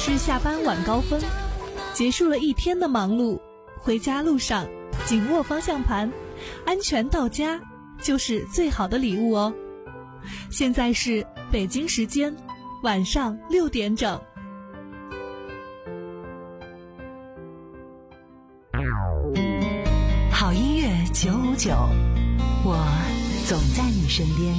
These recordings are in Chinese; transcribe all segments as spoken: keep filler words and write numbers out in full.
是下班晚高峰，结束了一天的忙碌，回家路上紧握方向盘，安全到家就是最好的礼物哦。现在是北京时间晚上六点整。 好音乐九五九，我总在你身边。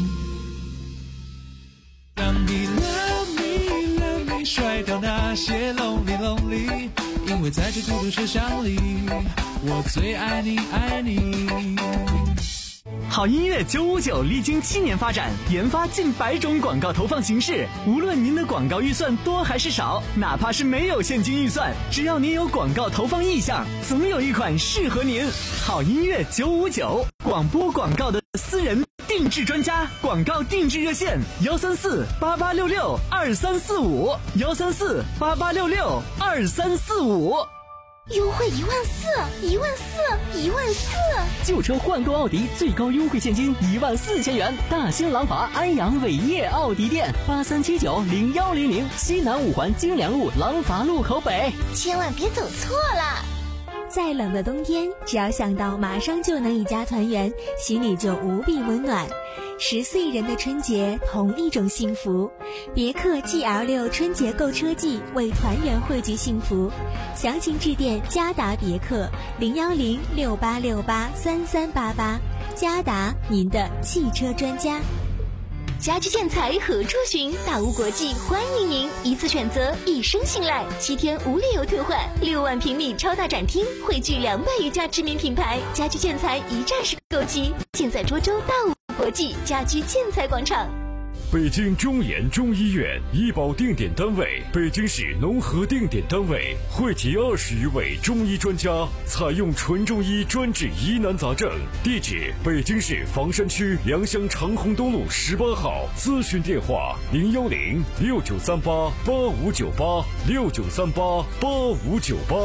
当你 love me love me 甩掉那些 lonely lonely， 因为在这孤独车厢里，我最爱你爱你。 好音乐九五九历经七年发展，研发近百种广告投放形式。无论您的广告预算多还是少，哪怕是没有现金预算，只要您有广告投放意向，总有一款适合您。好音乐九五九，广播广告的私人定制专家，广告定制热线幺三四八八六六二三四五幺三四八八六六二三四五。 优惠一万四，一万四，一万四！ 旧车换购奥迪最高优惠现金一万四千元。大兴廊坊安阳伟业奥迪店八三七九零幺零零，西南五环京良路廊坊路口北。 千万别走错了。 再冷的冬天，只要想到马上就能一家团圆，心里就无比温暖。十岁人的春节，同一种幸福。别克 G L 六 春节购车季，为团圆汇聚幸福。详情致电嘉达别克零幺零六八六八三三八八。嘉达，您的汽车专家。 家居建材何处寻？大屋国际欢迎您，一次选择，一生信赖，七天无理由退换，六万平米超大展厅，汇聚两百余家知名品牌，家居建材一站式购齐，现在涿州大屋国际家居建材广场。 北京中研中医院医保定点单位，北京市农合定点单位，汇集二十余位中医专家，采用纯中医专治疑难杂症。地址：北京市房山区良乡长虹东路十八号。咨询电话：零幺零六九三八八五九八六九三八八五九八。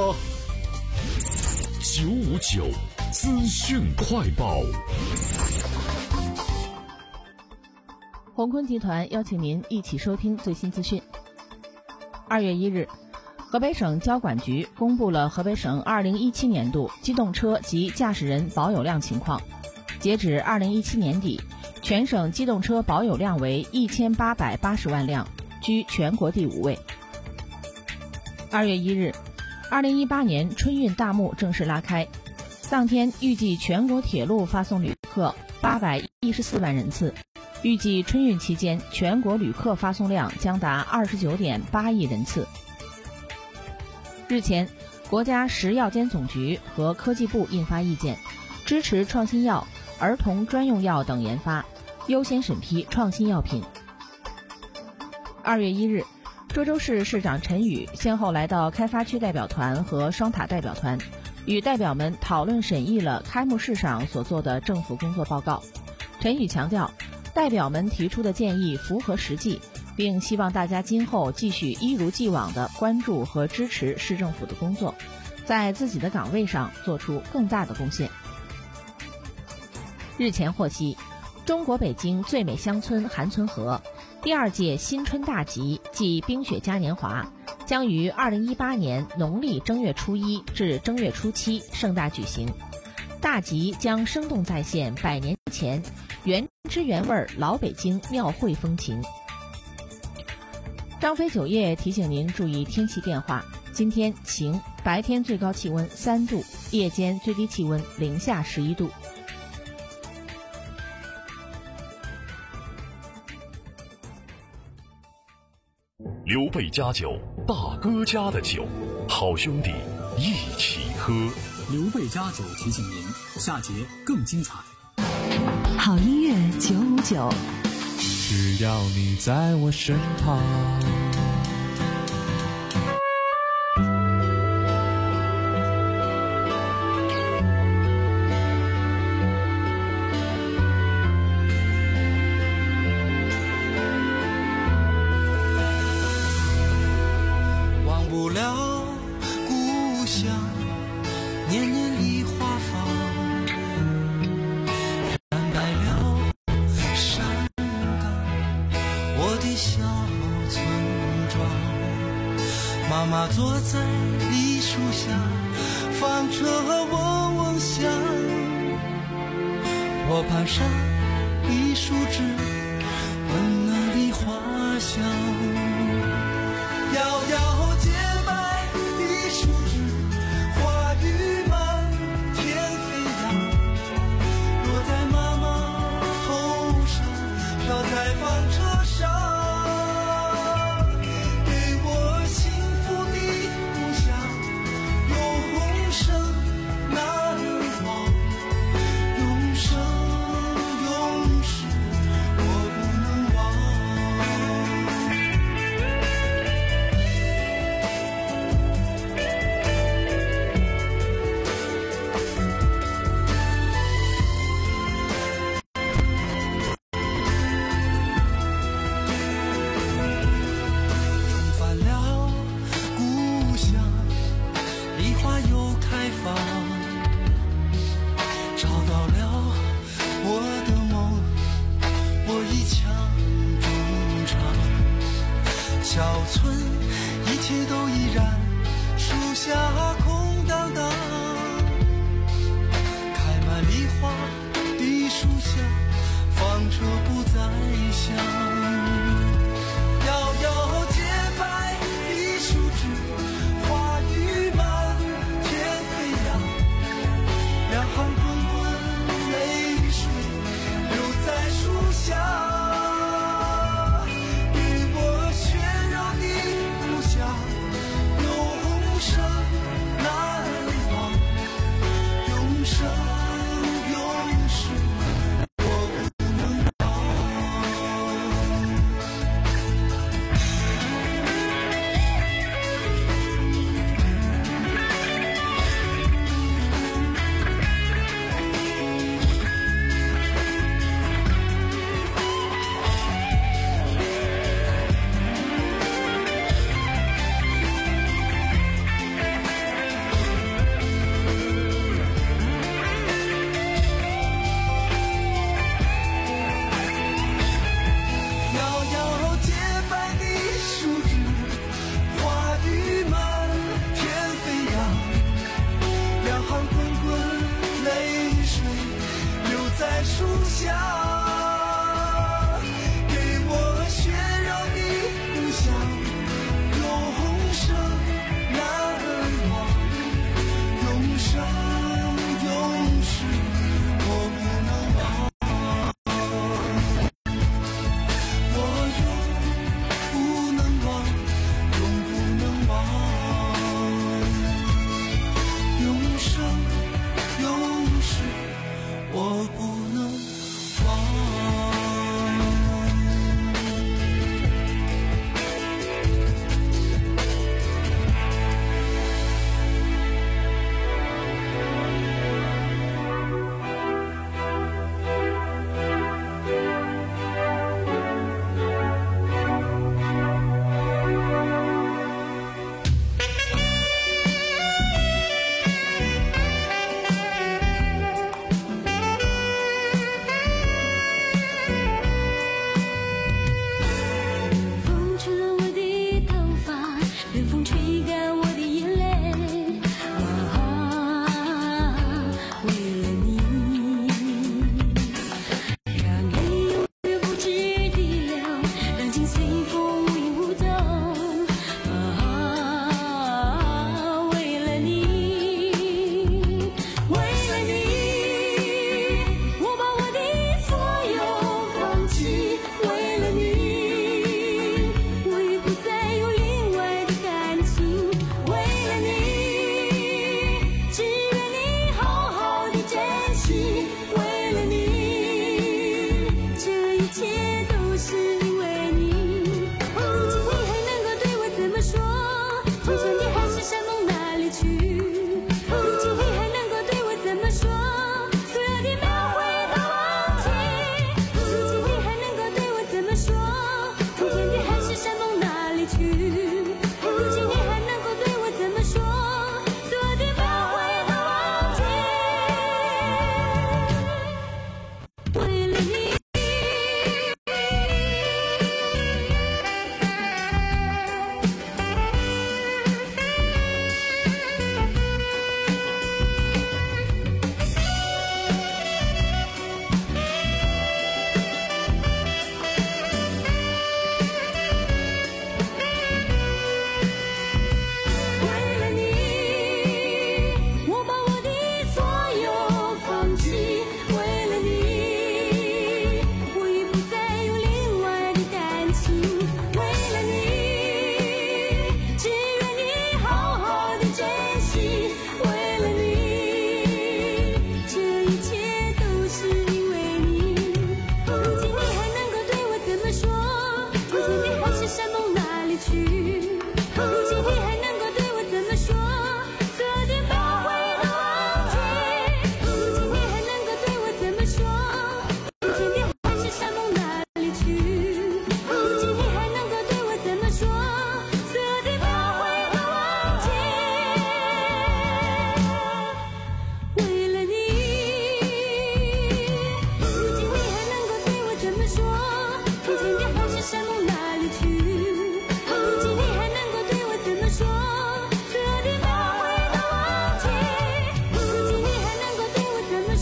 九五九资讯快报。 宏坤集团邀请您一起收听最新资讯。二月一日，河北省交管局公布了河北省二零一七年度机动车及驾驶人保有量情况。截止二零一七年底，全省机动车保有量为一千八百八十万辆，居全国第五位。二月一日，二零一八年春运大幕正式拉开，当天预计全国铁路发送旅客八百一十四万人次。预计春运期间，全国旅客发送量将达二十九点八亿人次。日前，国家食药监总局和科技部印发意见，支持创新药、儿童专用药等研发，优先审批创新药品。二月一日，涿州市市长陈宇先后来到开发区代表团和双塔代表团，与代表们讨论审议了开幕式上所做的政府工作报告。陈宇强调，代表们提出的建议符合实际，并希望大家今后继续一如既往地关注和支持市政府的工作，在自己的岗位上做出更大的贡献。日前获悉，中国北京最美乡村韩村河第二届新春大集暨冰雪嘉年华将于二零一八年农历正月初一至正月初七盛大举行。大集将生动再现百年前原汁原味老北京庙会风情。张飞酒业提醒您注意天气变化，今天晴，白天最高气温三度，夜间最低气温零下十一度。 刘备家酒，大哥家的酒，好兄弟一起喝。 刘备家酒提醒您，下节更精彩。 好音乐九五九， 只要你在我身旁。 忘不了故乡，年年梨花放。小村妈妈坐在梨树下，放着嗡嗡响。我攀上梨树枝，闻那梨花香。摇摇洁白的树枝，花雨满天飞扬，落在妈妈头上，飘在纺车上。小村一切都依然，树下空荡荡，开满梨花的树下，纺车不再响。摇摇洁白的树枝，花雨满天飞扬，两行滚滚泪水流在树下。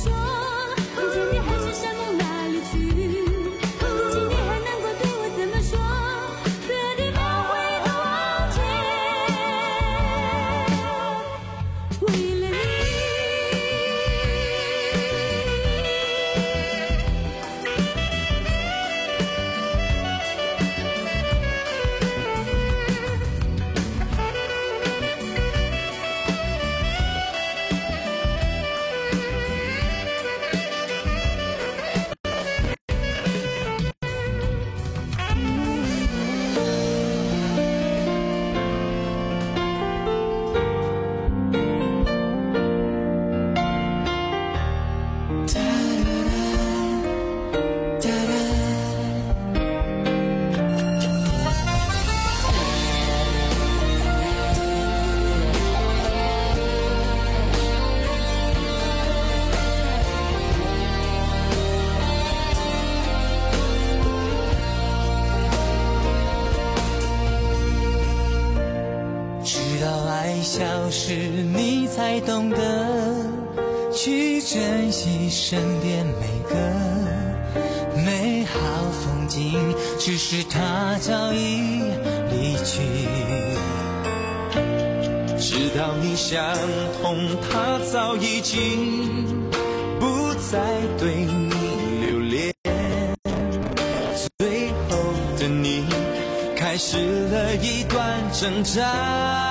说，遇见你还是山盟哪里去？如今你还能够对我怎么说？所有的描绘和忘记，为了你。 消失，你才懂得去珍惜身边每个美好风景，只是它早已离去。直到你想通，它早已经不再对你留恋。最后的你开始了一段挣扎。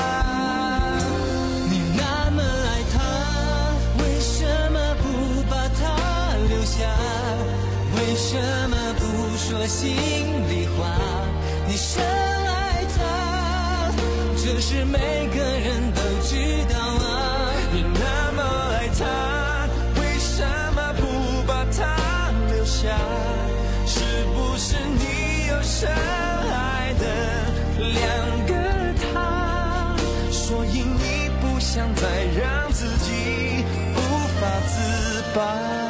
为什么不说心里话？你深爱他，这是每个人都知道啊。你那么爱他，为什么不把他留下？是不是你有深爱的两个他？所以你不想再让自己无法自拔。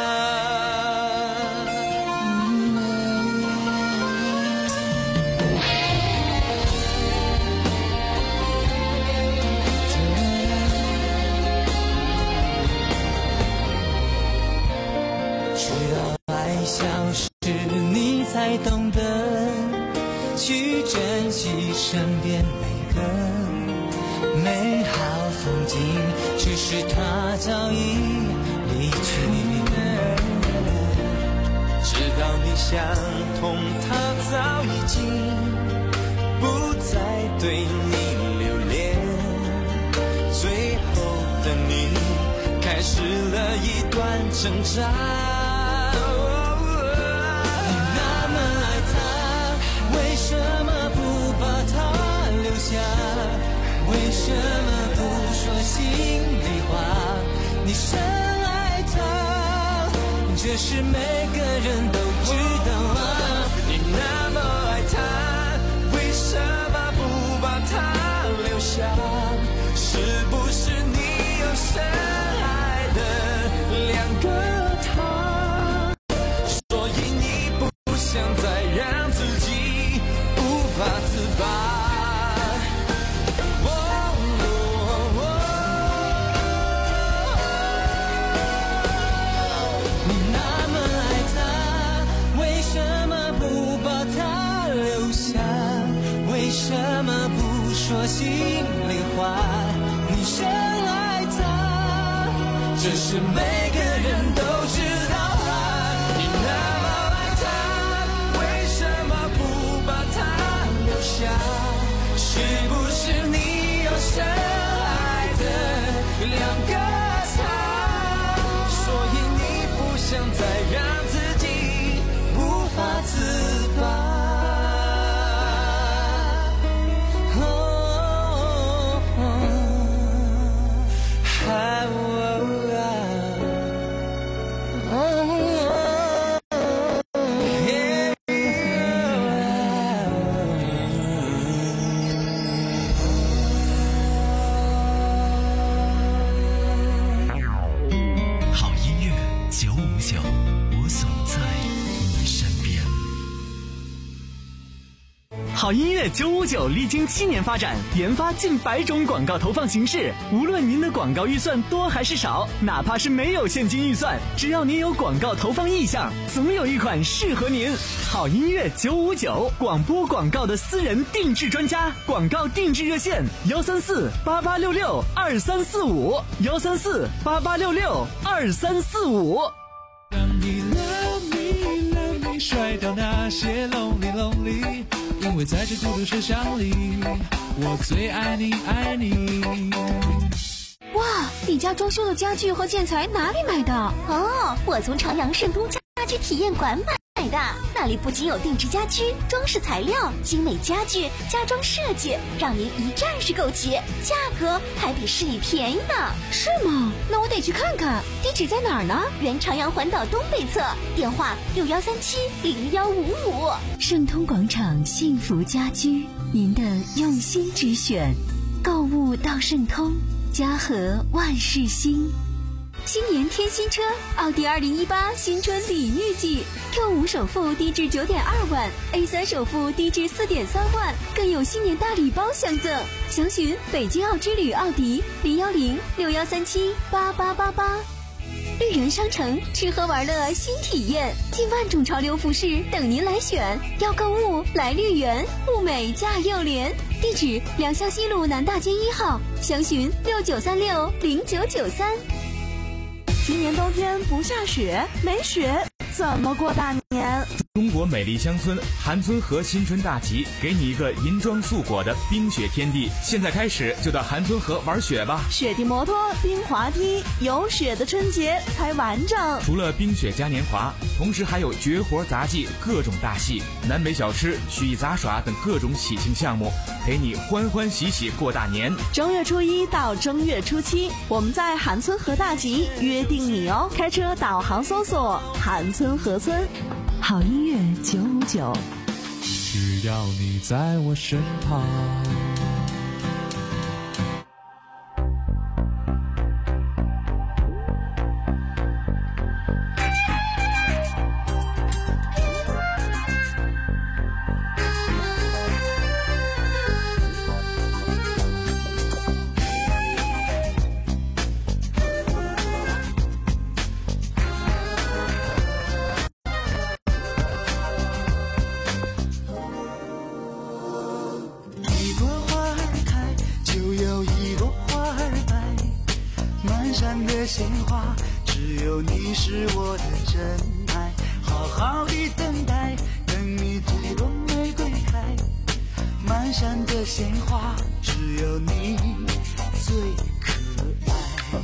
消失，你才懂得去珍惜身边每个美好风景，只是它早已离去。直到你想通，它早已经不再对你留恋。最后的你开始了一段挣扎。为什么不把它留下？为什么不说心里话？你深爱他，这是每个人都知道啊。你那么爱他，为什么不把他留下？是不是你有深爱的两个他？所以你不想再让自己无法自拔。哦哦哦，你那么爱他，为什么不把他留下？为什么不说心里话？你深爱他，这是每个人都知道啊。你那么爱他，为什么不把他留下？是不是你有深爱的两个他？所以你不想再让自己无法自拔。哦哦还好音乐九五九历经七年发展，研发近百种广告投放形式。无论您的广告预算多还是少，哪怕是没有现金预算，只要您有广告投放意向，总有一款适合您。好音乐九五九，广播广告的私人定制专家，广告定制热线：幺三四八八六六二三四五，幺三四八八六六二三四五。 让你 love me love me 甩掉那些 lonely lonely， 因为在这孤独车厢里，我最爱你爱你。 哇，你家装修的家具和建材哪里买的？哦，我从长阳盛通家居体验馆买的，那里不仅有定制家居、装饰材料、精美家具、家装设计，让您一站式购齐，价格还比市里便宜呢。是吗？那我得去看看。地址在哪儿呢？原长阳环岛东北侧，电话六幺三七零幺五五。 盛通广场幸福家居，您的用心之选。购物到盛通，家和万事兴。新年添新车，奥迪二零一八新春礼遇季 ，Q 五首付低至九点二万 ，A 三首付低至四点三万，更有新年大礼包相赠。详询北京奥之旅奥迪零幺零六幺三七八八八八。绿园商城吃喝玩乐新体验，近万种潮流服饰等您来选。要购物来绿园，物美价又廉。地址：良乡西路南大街一号，详询六九三六零九九三。 今年冬天不下雪，没雪怎么过大年？ 中国美丽乡村韩村河新春大集，给你一个银装素裹的冰雪天地。现在开始就到韩村河玩雪吧！ 雪地摩托、冰滑梯，有雪的春节才完整。 除了冰雪嘉年华，同时还有绝活杂技、各种大戏、南北小吃、曲艺杂耍等各种喜庆项目，陪你欢欢喜喜过大年。 正月初一到正月初七，我们在韩村河大集约定你哦。开车导航搜索韩村河村。 好音乐九五九， 只要你在我身旁。 鲜花，只有你是我的真爱，好好的等待，等你这朵玫瑰开，满山的鲜花，只有你最可爱。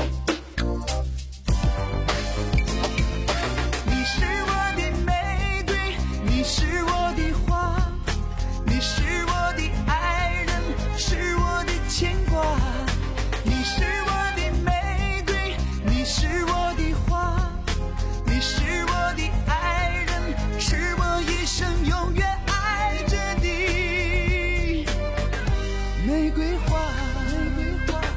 你是我的玫瑰，你是我的花，你是我的爱人，是我的牵挂。你是我的玫瑰，你是我的花，你是我的爱人，是我一生永远爱着你。玫瑰花，玫瑰花。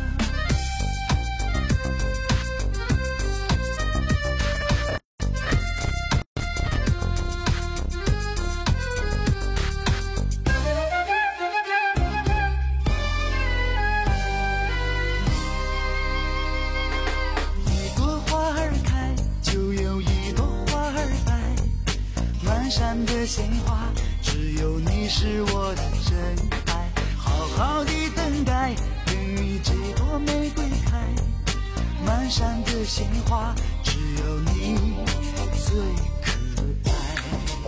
山的鲜花，只有你是我的真爱，好好的等待，等你这朵玫瑰开，满山的鲜花，只有你最可爱。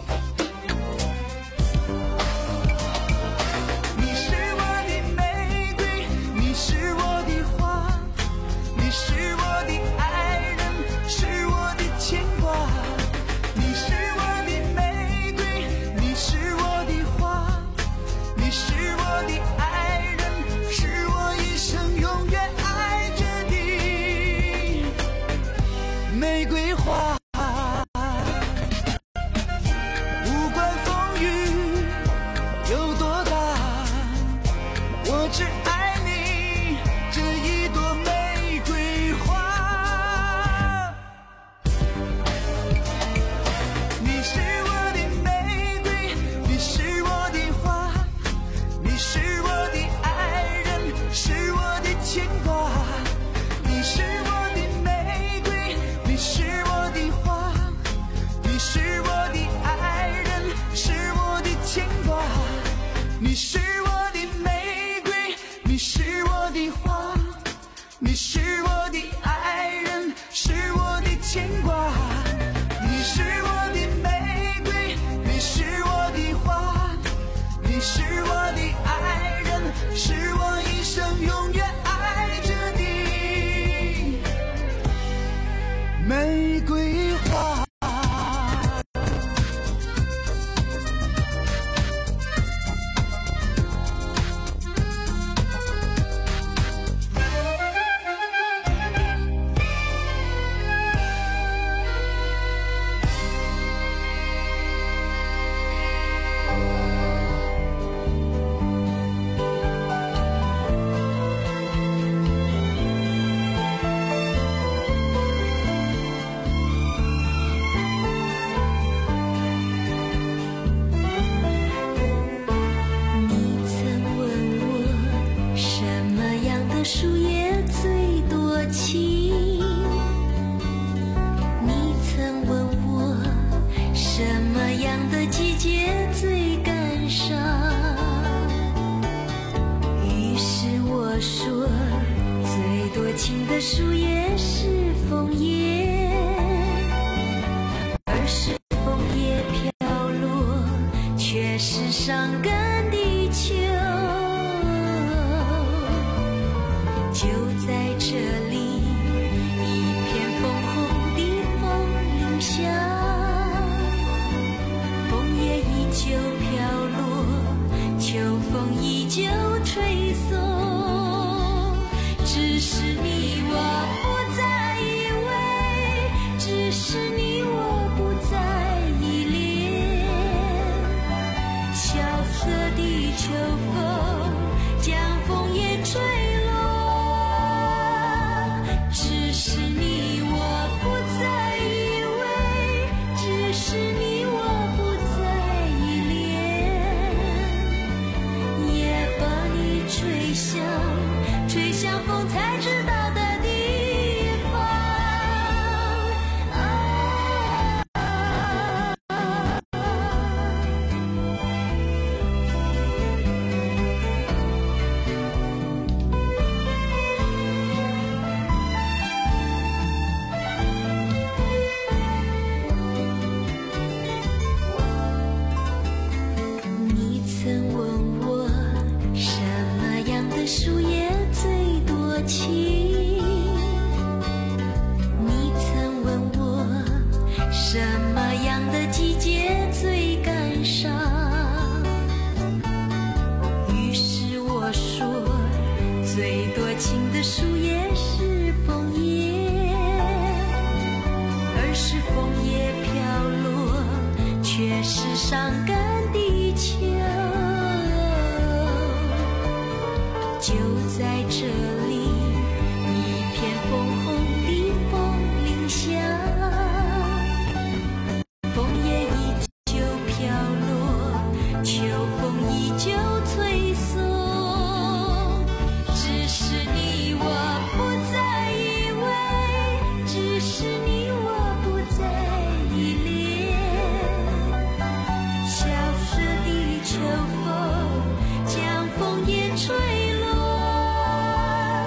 你是我的玫瑰，你是我的花，你是我的爱人，是我的牵挂。你是我的玫瑰，你是我的花，你是我的爱人，是我一生永远爱着你。玫瑰花，不管风雨有多大，我只爱你这一朵玫瑰花。你是我的玫瑰，你是我的玫瑰花。 树叶最多情，你曾问我什么样的季节最感伤，于是我说最多情的树叶是枫叶，而是枫叶飘落却是伤感地球。就在这里，一片枫红的枫林下，枫叶依旧飘落，秋风依旧吹送。只是你我不再依偎，只是你我不再依恋。萧瑟的秋风将枫叶吹落。只是你我不再依偎，只是你我不再依恋，也把你吹向吹向风才知道的地方。啊你曾问我什么样的树叶最多情，你曾问我什么样的季节最感伤，于是我说最多情的树叶是枫叶，而是枫叶飘落却是伤感地球。就在这里，一片枫红的枫林下，枫叶依旧飘落，秋风依旧吹送。只是你我不再依偎，只是你我不再依恋。萧瑟的秋风将枫叶吹落。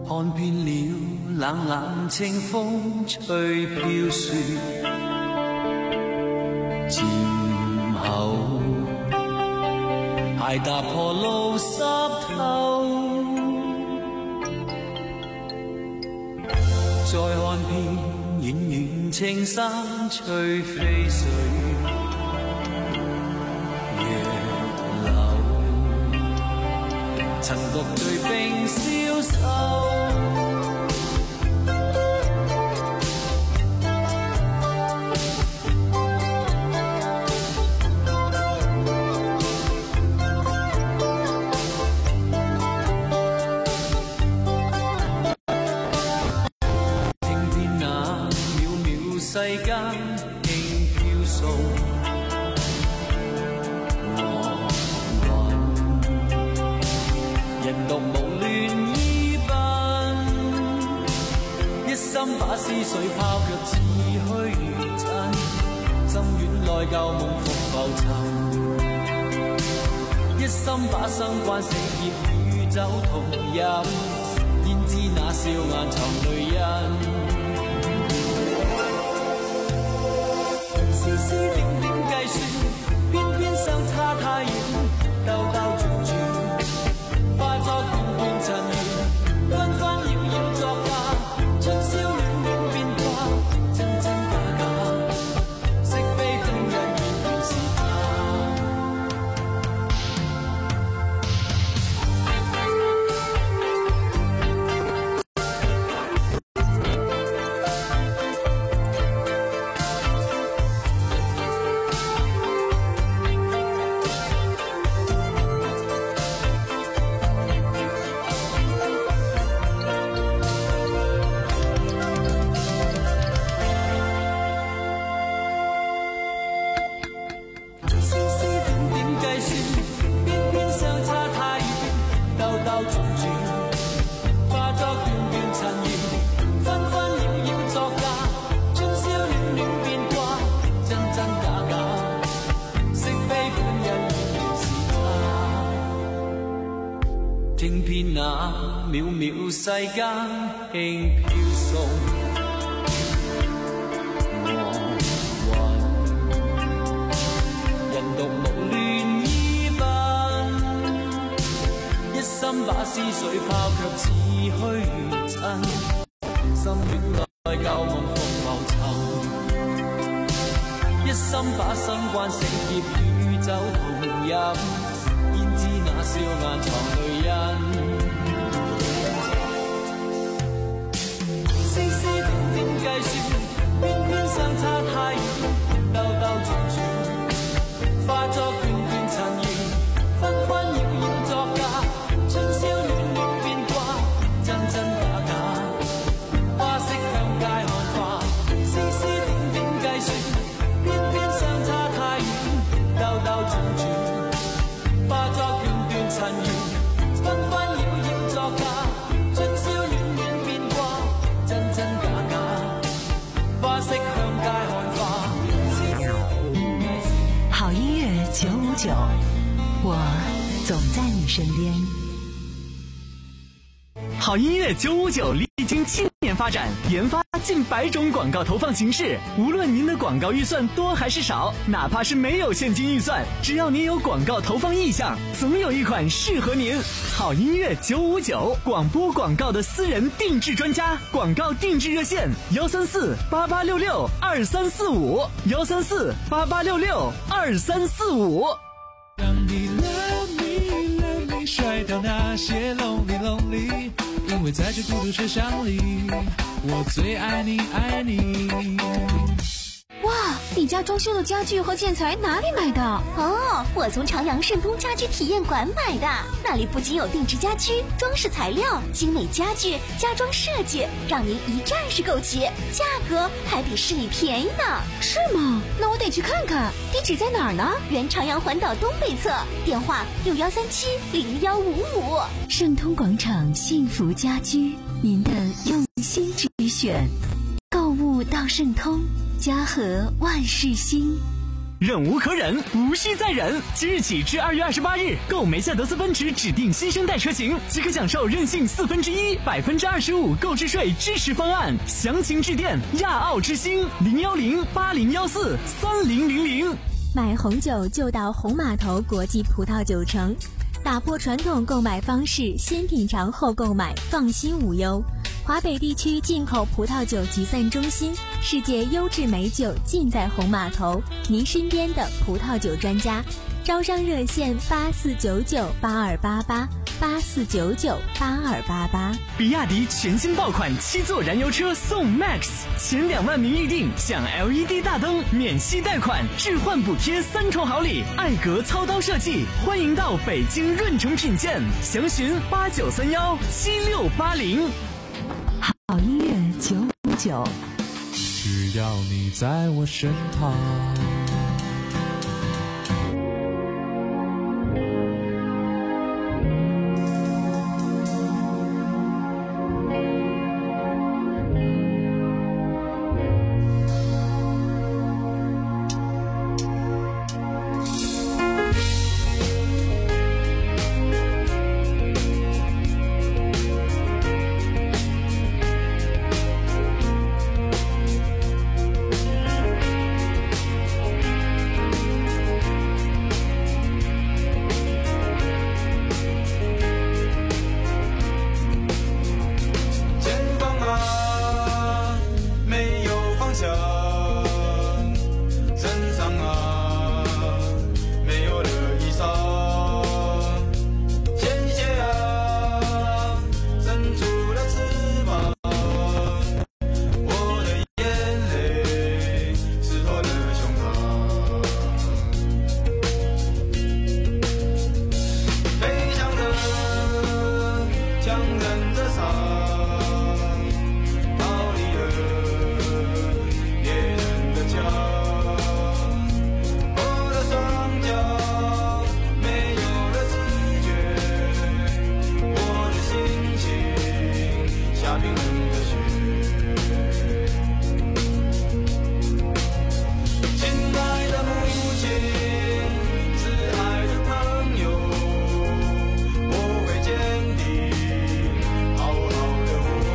看遍了冷冷清風吹飄雪，漸後鞋踏破路濕透，再看遍遠遠青山翠飛水，月流曾獨對冰消瘦。世間輕飄送，我雲人獨無亂依奔，一心把思緒拋卻似虛如真，心軟內舊夢復浮沉，一心把生關死劫與酒同飲，焉知那笑顏藏淚印。絲絲點點計算，偏偏相差太遠，兜兜轉轉，化作段段塵緣，紛紛擾擾作假，春宵暖暖變卦，真真假假，識非分人原原是他。聽遍那渺渺世間輕飄送，我雲人獨無亂依奔，一心把思緒拋卻似虛如真，心軟內舊夢復浮沉，一心把生關死劫與酒同飲，焉知那笑顏藏淚印，絲絲點點計算，偏偏相差太遠，兜兜轉轉，化作段段塵緣，紛紛擾擾作假，春宵暖暖變卦，真真假假，花色向街看花，絲絲點點計算，偏偏相差太遠，兜兜轉轉，化作段段塵緣，紛紛擾擾作假，春宵暖暖變卦，真真假假，花色向街看花。 好音乐九五九，我总在你身边。 好音乐九五九历经七年发展，研发近百种广告投放形式。无论您的广告预算多还是少，哪怕是没有现金预算，只要您有广告投放意向，总有一款适合您。好音乐九五九，广播广告的私人定制专家，广告定制热线：幺三四八八六六二三四五，幺三四八八六六二三四五。 让你 love me love me 甩掉那些 lonely lonely， 因为在这孤独车厢里，我最爱你爱你。 哇，你家装修的家具和建材哪里买的？哦，我从朝阳盛通家居体验馆买的，那里不仅有定制家居、装饰材料、精美家具、家装设计，让您一站式购齐，价格还比市里便宜呢。是吗？那我得去看看。地址在哪儿呢？原朝阳环岛东北侧，电话六幺三七零幺五五。 盛通广场幸福家居，您的用心之选。购物到盛通，家和万事兴。 忍无可忍，无需再忍。即日起至二月二十八日，购梅赛德斯奔驰指定新生代车型，即可享受任性四分之一、百分之二十五购置税支持方案。详情致电亚奥之星零幺零八零幺四三零零零。 买红酒就到红码头国际葡萄酒城，打破传统购买方式，先品尝后购买，放心无忧。华北地区进口葡萄酒集散中心，世界优质美酒尽在红码头，您身边的葡萄酒专家。招商热线八四九九八二八八八四九九八二八八。 比亚迪全新爆款七座燃油车送 Max， 前两万名预定享 L E D 大灯、免息贷款、置换补贴三重好礼，艾格操刀设计，欢迎到北京润城品鉴，详询八九三幺七六八零。 好音乐九五九， 只要你在我身旁。 我会坚定，好好的活。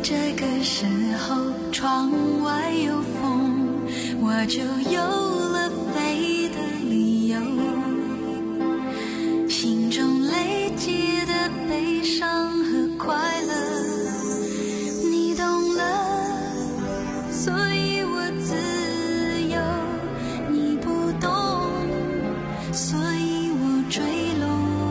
这个时候窗外有风，我就有了飞的理由。心中累积的悲伤和快乐，你懂了，所以我自由。你不懂，所以我坠落。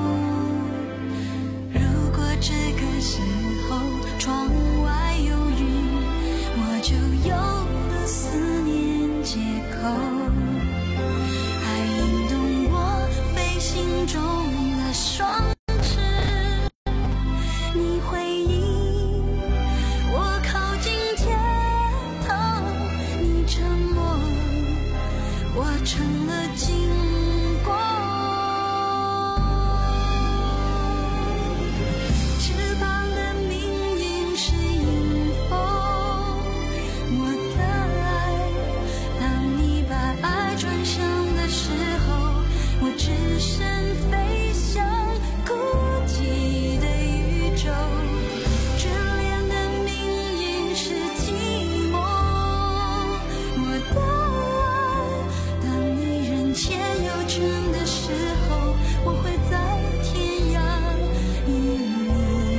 如果这个时候窗外有云，我就有了思念借口。爱引动我飞行中的双翅，你回应我靠近天堂，你沉默，我成了金光。翅膀的命运是迎风，我的爱，当你把爱转向的时候，我只身飞向孤寂的宇宙。眷恋的命运是寂寞，我的爱，当你人间有真的时候，我会在天涯与你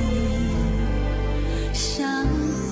相逢。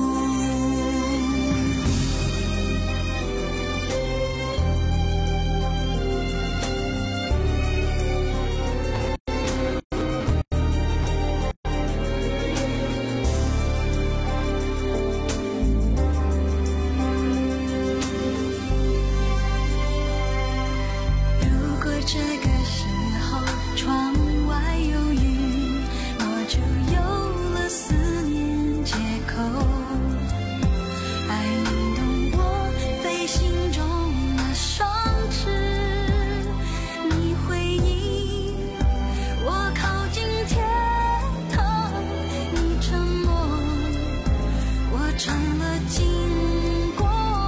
如果这个时候窗外有云，我就有了思念借口。爱引动我飞行中的双翅，你回应我靠近天堂，你沉默，我成了金光。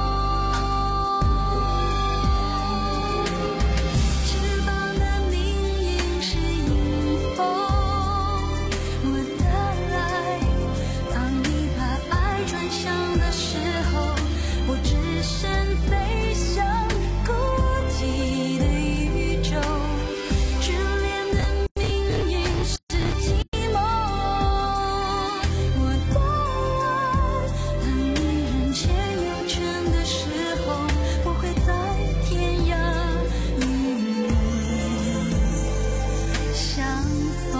翅膀的命运是迎风，我的爱，当你把爱转向的时候，我只身飞向孤寂的宇宙。眷恋的命运是寂寞，我的爱，当你人间有真的时候，我会在天涯与你相逢。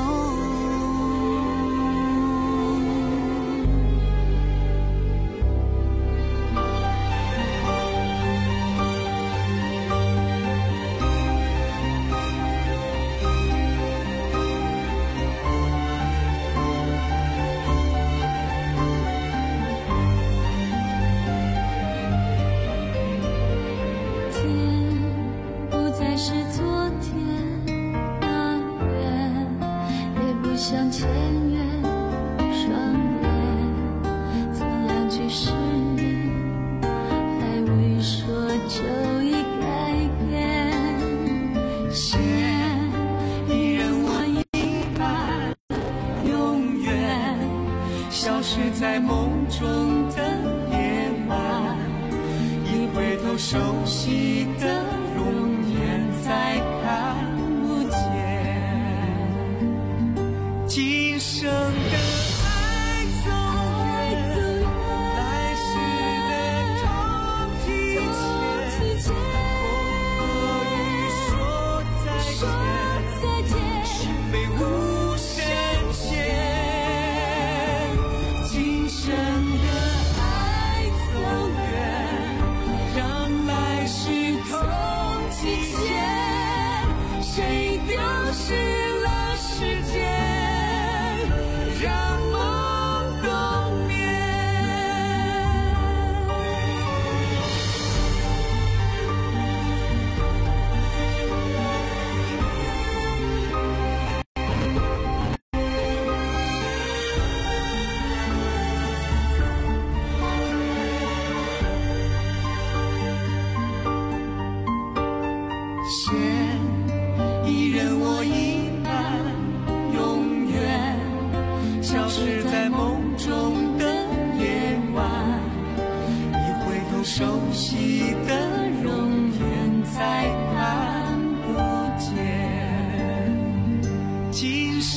天不再是昨天那远，也不像前缘双眼，从两句誓言还未说就已改变。线已任我一半永远消失在梦中的夜晚，一回头熟悉的容颜再看不见。今生的爱走远，来世的痛提前，风和雨说再见，是非无神仙。今生的爱走远，让来世痛提前，谁丢失了时间，让梦冬眠。线已任我一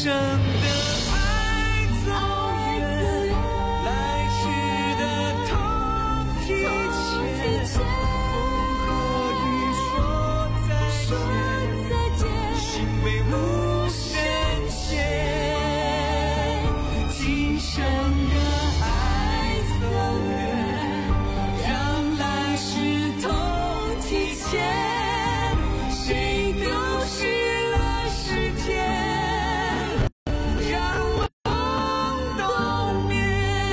生的爱走远，来时的痛提前，风和雨说再见，心被无限线，今生的爱走远，让来时痛提前。谁丢失了时间，让梦冬眠。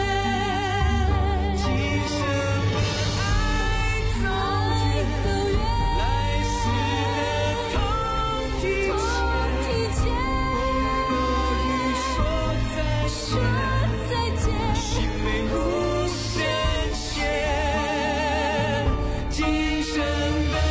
今生的爱走远，来时的痛提前。风和雨说再见，心被无限线。今生的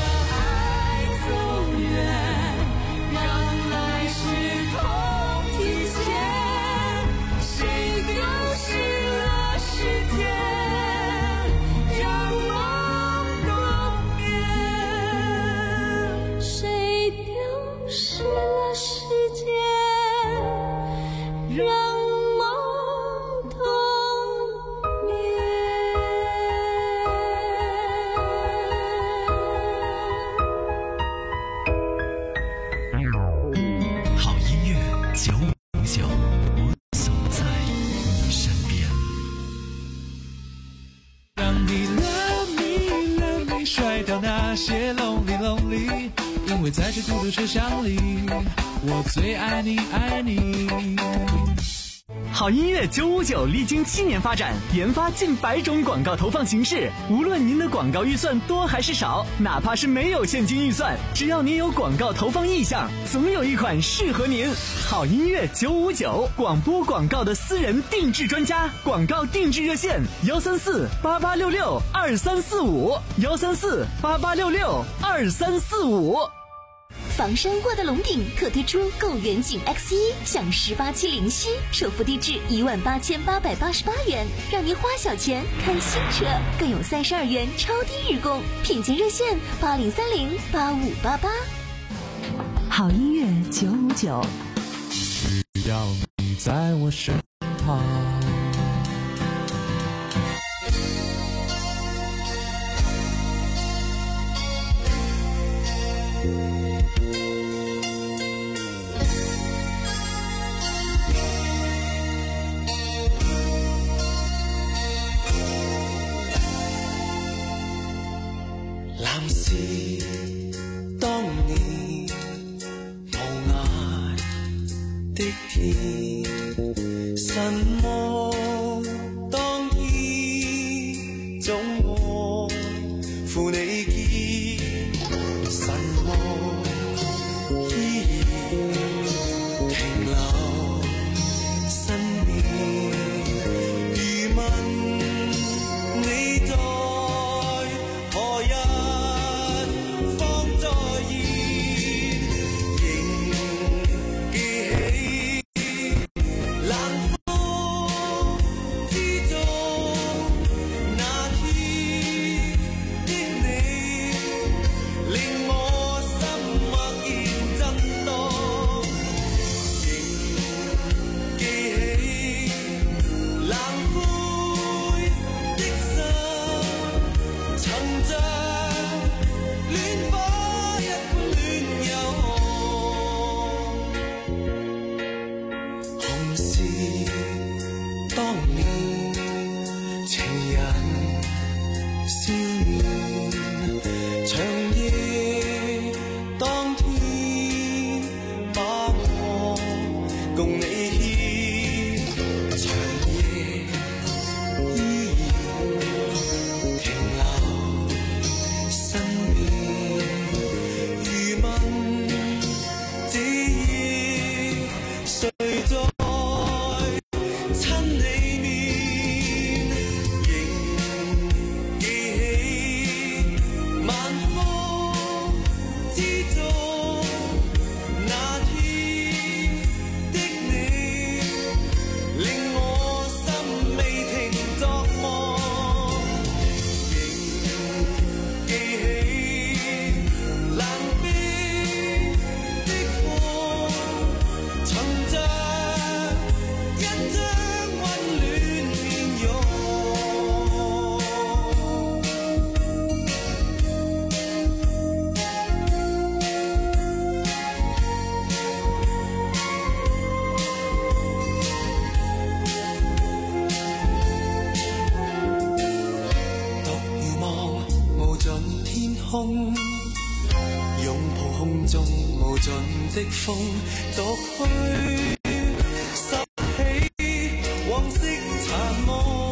那些 lonely lonely， 因为在这孤独车厢里，我最爱你爱你。 好音乐九五九历经七年发展，研发近百种广告投放形式。无论您的广告预算多还是少，哪怕是没有现金预算，只要您有广告投放意向，总有一款适合您。好音乐九五九，广播广告的私人定制专家，广告定制热线：幺三四八八六六二三四五，幺三四八八六六二三四五。 房山沃德龙鼎特推出购远景 X 一 享十八期零息，首付低至一万八千八百八十八元，让您花小钱看新车，更有三十二元超低日供。品鉴热线八零三零八五八八。 好音乐九五九， 只要你在我身旁。 藍是當年無涯的天，什麼當天總我負你肩，什麼依然停留身邊，如問你在何日曾在的風獨去，拾起往昔殘夢。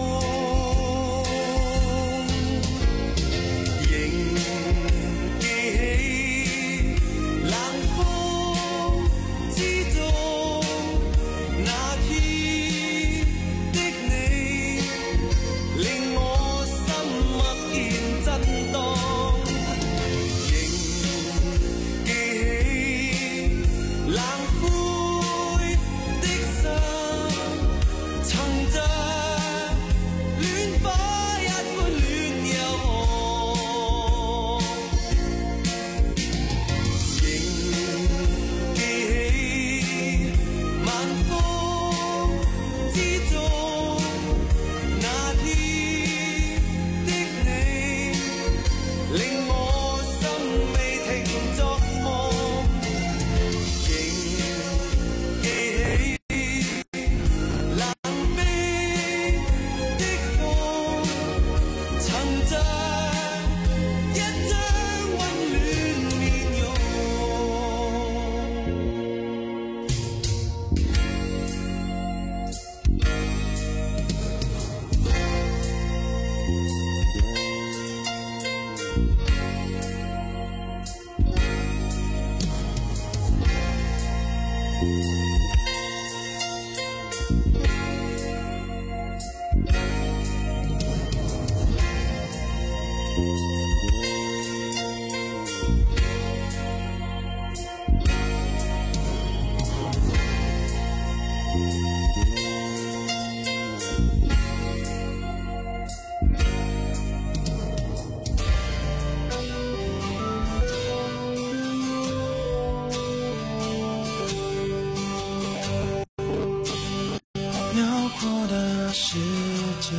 辽阔的世界，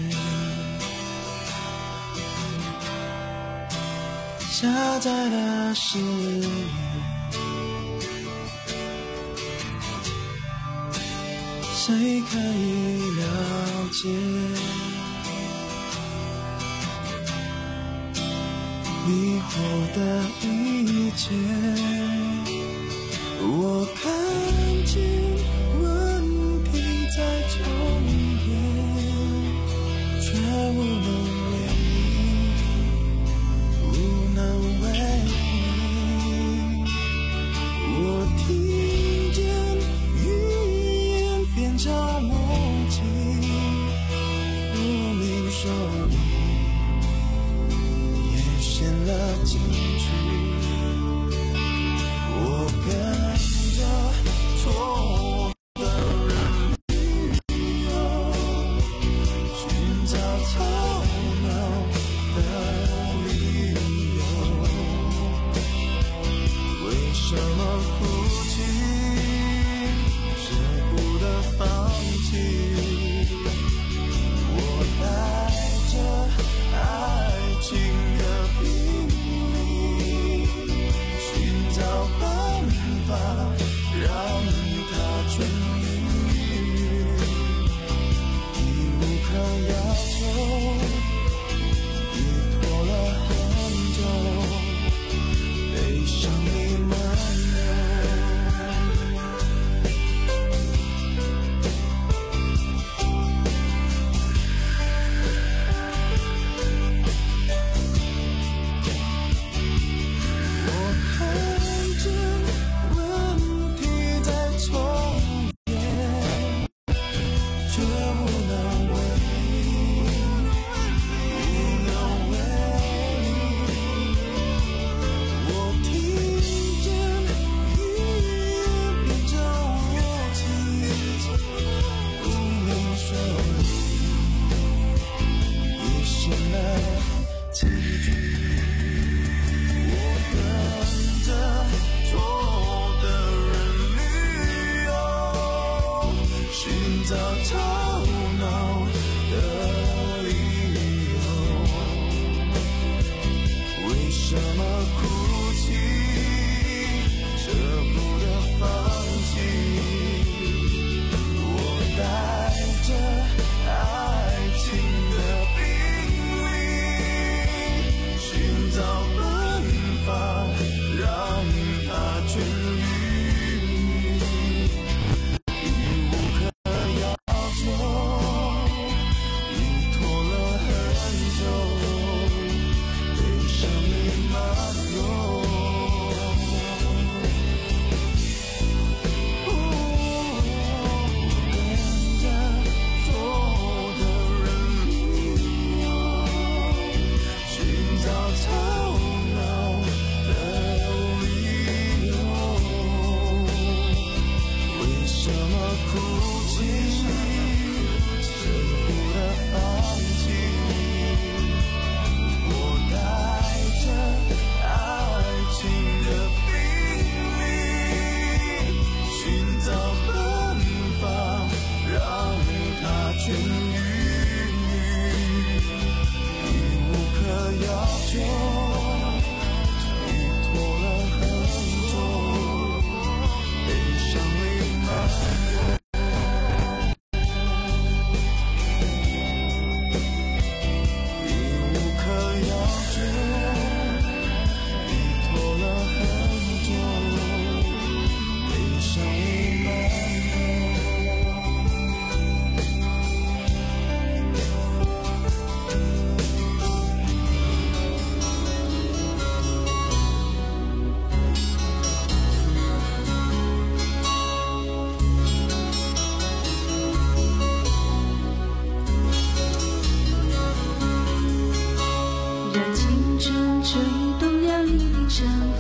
狭窄的视野，谁可以了解迷惑的一切？我看见问题在重演，却无能为力，无能为力。我听见语言变成默契，不明说理，也显了情绪。我跟着错的人旅游，寻找头脑的理由。为什么哭泣，舍不得放弃？我带着爱情的病历，寻找办法让它痊愈。已无可要求，已拖了很久，悲伤已漫找办法让它痊愈。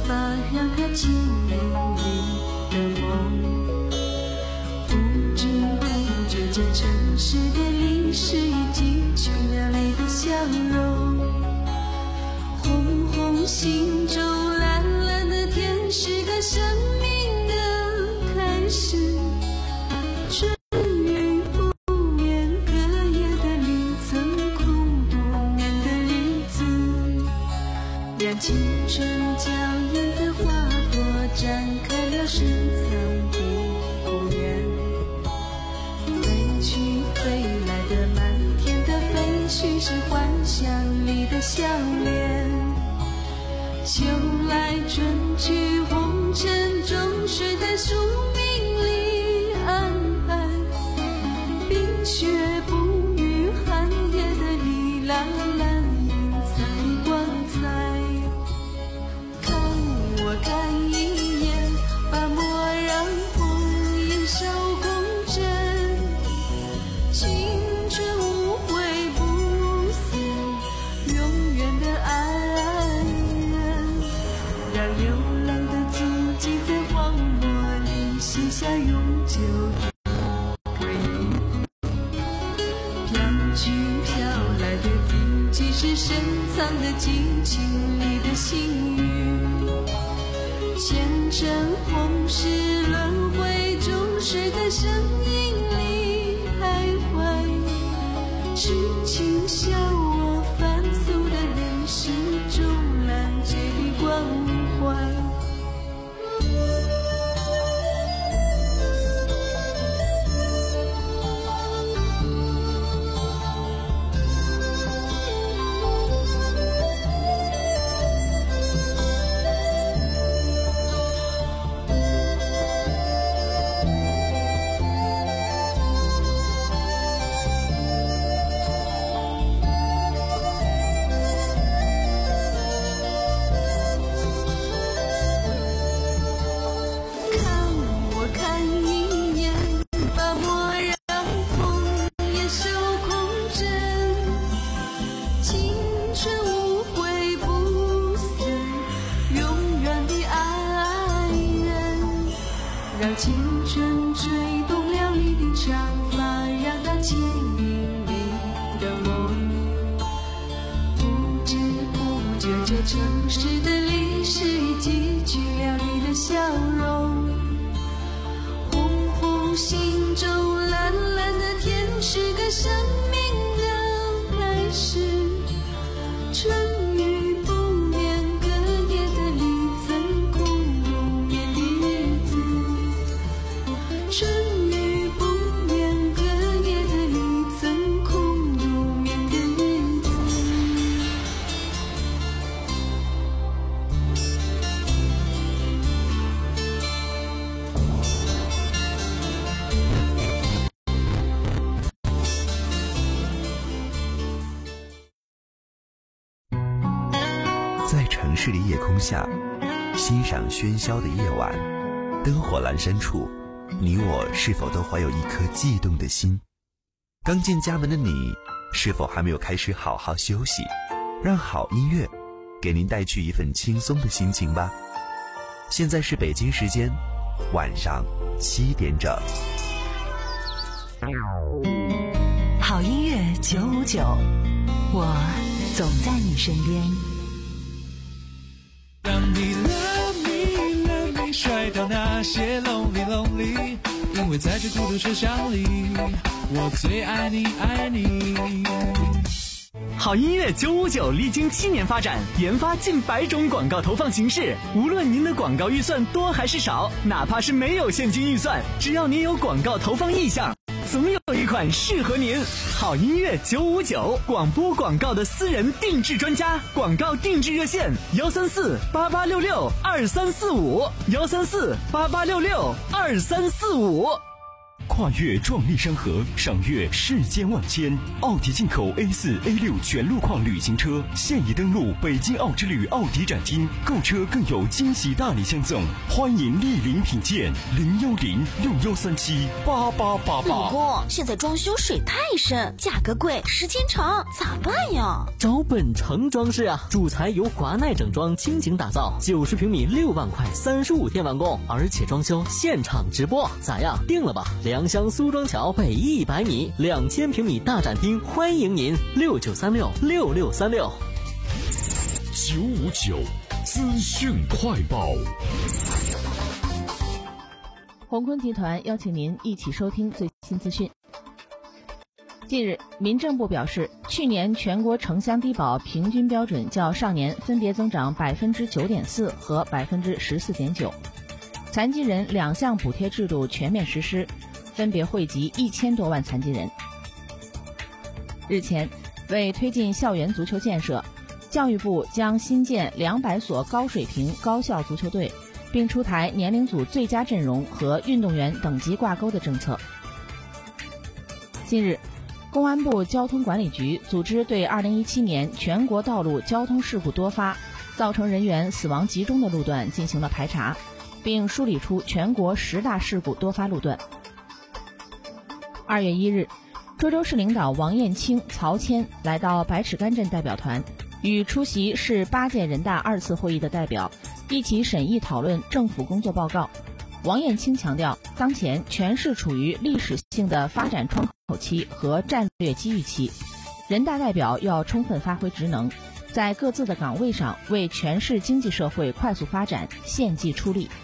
发让它牵引你的梦，不知不觉这城市的历史已记取了你的笑容。红红星洲，蓝蓝的天，是个生命的开始。春雨不眠，隔夜的你曾空独眠的日子，让青春娇艳的花朵展开了深藏的湖园。飞去飞来的满天的飞絮，是幻想里的笑脸。秋来春去，红尘中水在宿命里安排。冰雪不语，寒夜的你蓝蓝映彩光彩。看我看一眼，把墨染红颜手工针。青春无悔不死，永远的爱人。让流浪的足迹在荒漠里写下永久的回忆。飘去飘来的字迹，是深藏的激情里的幸运。前尘红世轮回中，谁在声音里徘徊？痴情笑我凡俗的人世中拦截的关怀。让青春吹动了你的长发，让它牵引你的梦。不知不觉，这城市的历史已记取了你的笑容。红红星洲，蓝蓝的天，是个生命的开始。春雨不眠，隔夜的你曾空入眠的日子。春雨不眠，隔夜的你曾空入眠的日子。 在城市的夜空下，欣赏喧嚣的夜晚，灯火阑珊处，你我是否都怀有一颗悸动的心？刚进家门的你，是否还没有开始好好休息？让好音乐给您带去一份轻松的心情吧。现在是北京时间晚上七点整。 好音乐九五九，我总在你身边。 让你 love me love me 甩掉那些 lonely lonely， 因为在这孤独车厢里，我最爱你爱你。 好音乐九五九历经七年发展，研发近百种广告投放形式。无论您的广告预算多还是少，哪怕是没有现金预算，只要您有广告投放意向，总有一款适合您。好音乐九五九，广播广告的私人定制专家，广告定制热线幺三四八八六六二三四五幺三四八八六六二三四五。 跨越壮丽山河，赏阅世间万千。奥迪进口 A 四、A 六全路况旅行车现已登陆北京奥之旅奥迪展厅，购车更有惊喜大礼相赠，欢迎莅临品鉴。零幺零六幺三七八八八八。 老公，现在装修水太深，价格贵，时间长，咋办呀？ 找本城装饰啊，主材由华奈整装倾情打造，九十平米六万块，三十五天完工，而且装修现场直播，咋样？定了吧？良乡苏庄桥北一百米，两千平米大展厅，欢迎您六九三六六六三六。 九五九资讯快报。 宏坤集团邀请您一起收听最新资讯。近日，民政部表示，去年全国城乡低保平均标准较上年分别增长百分之九点四和百分之十四点九，残疾人两项补贴制度全面实施，分别惠及一千多万残疾人。日前，为推进校园足球建设，教育部将新建两百所高水平高校足球队，并出台年龄组最佳阵容和运动员等级挂钩的政策。近日，公安部交通管理局组织对二零一七年全国道路交通事故多发、造成人员死亡集中的路段进行了排查，并梳理出全国十大事故多发路段。二月一日，涿州市领导王艳清、曹谦来到百尺竿镇代表团，与出席市八届人大二次会议的代表一起审议讨论政府工作报告。王艳清强调，当前全市处于历史性的发展窗口期和战略机遇期，人大代表要充分发挥职能，在各自的岗位上为全市经济社会快速发展献计出力。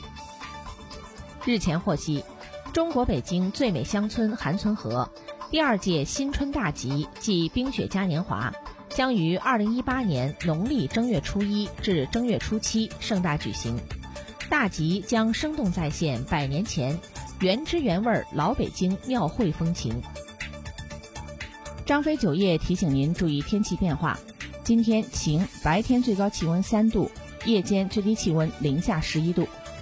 日前获悉，中国北京最美乡村韩村河第二届新春大集暨冰雪嘉年华将于二零一八年农历正月初一至正月初七盛大举行。大集将生动再现百年前原汁原味老北京庙会风情。张飞酒业提醒您注意天气变化，今天晴，白天最高气温三度，夜间最低气温零下十一度。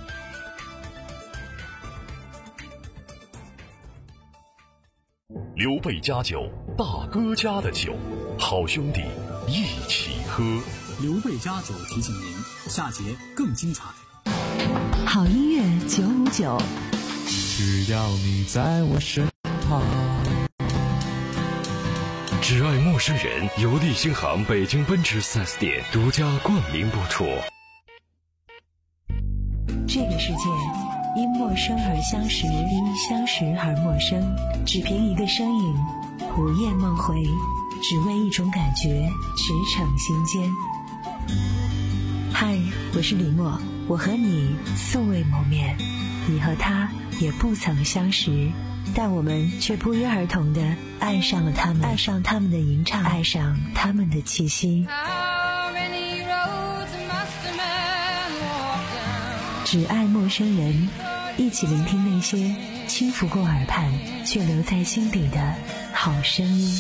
刘备家酒，大哥家的酒，好兄弟一起喝。 刘备家酒提醒您，下节更精彩。 好音乐九五九， 只要你在我身旁。 只爱陌生人由利星行北京奔驰 四 S 店独家冠名播出。 这个世界因陌生而相识，因相识而陌生，只凭一个身影，午夜梦回，只为一种感觉，驰骋心间。嗨，我是李默，我和你素未谋面，你和他也不曾相识，但我们却不约而同地爱上了他们，爱上他们的吟唱，爱上他们的气息。只爱陌生人，一起聆听那些轻拂过耳畔却留在心底的好声音。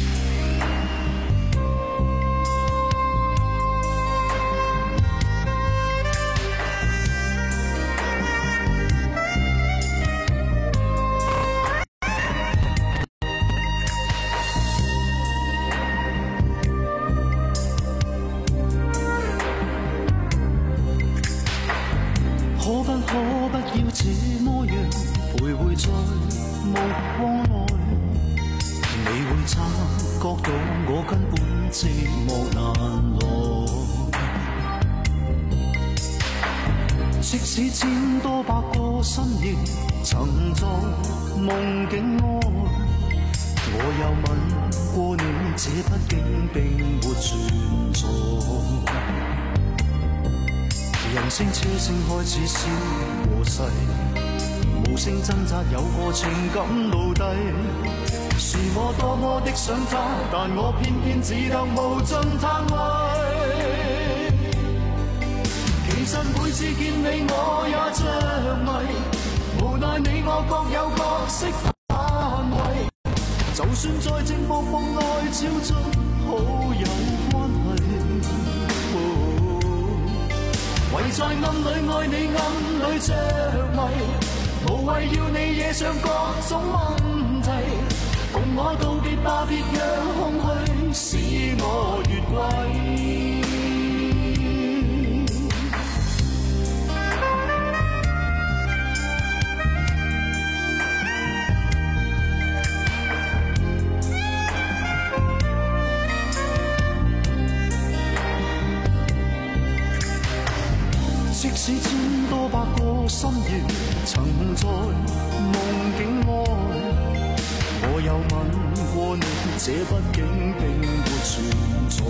可不可不要這麼樣徘徊在目光內，你會察覺到我根本寂寞難耐。即使千多百個身影曾在夢境內，我又問過你，這畢竟並沒存在。人聲車聲開始消和逝，無聲掙扎有個情感奴隸，是我多麼的想他，但我偏偏只得無盡嘆謂。其實每次見你我也着迷，無奈你我各有各色範圍，就算在正暴風內照進好有關係。唯在暗裏愛你，暗裏着迷，無謂謂要你惹上各種問題，共我道別吧，別讓空虛使我越軌。即使千多百個深夜曾在夢境愛，我有吻過你，這畢竟並沒存在。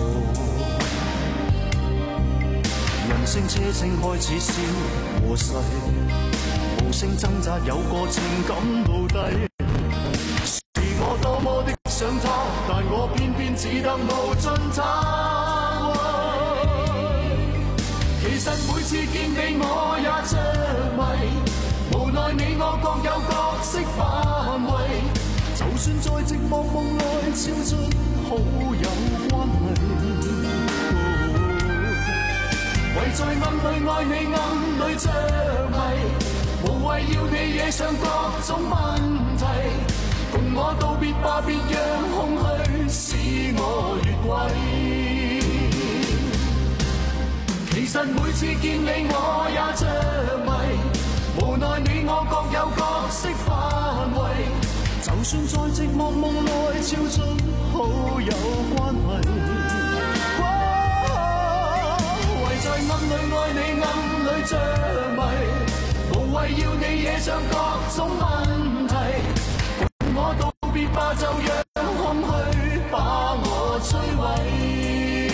人聲車聲開始消和逝，無聲掙扎有個情感奴隸，是我多麼的想他，但我偏偏只得無盡他。其實每次見你我也着迷，無奈你我各有角色範圍，就算在寂寞夢內超出好友關係，唯在暗裏愛你暗裏着迷，無謂要你惹上各種問題，共我道別吧，別讓空虛使我越軌。其實每次見你我也着迷，無奈你我各有角色範圍，就算在寂寞夢內超出好友關係，唯在暗裏愛你暗裏着迷，無謂要你惹上各種問題，共我道別吧，就讓空虛把我摧毀。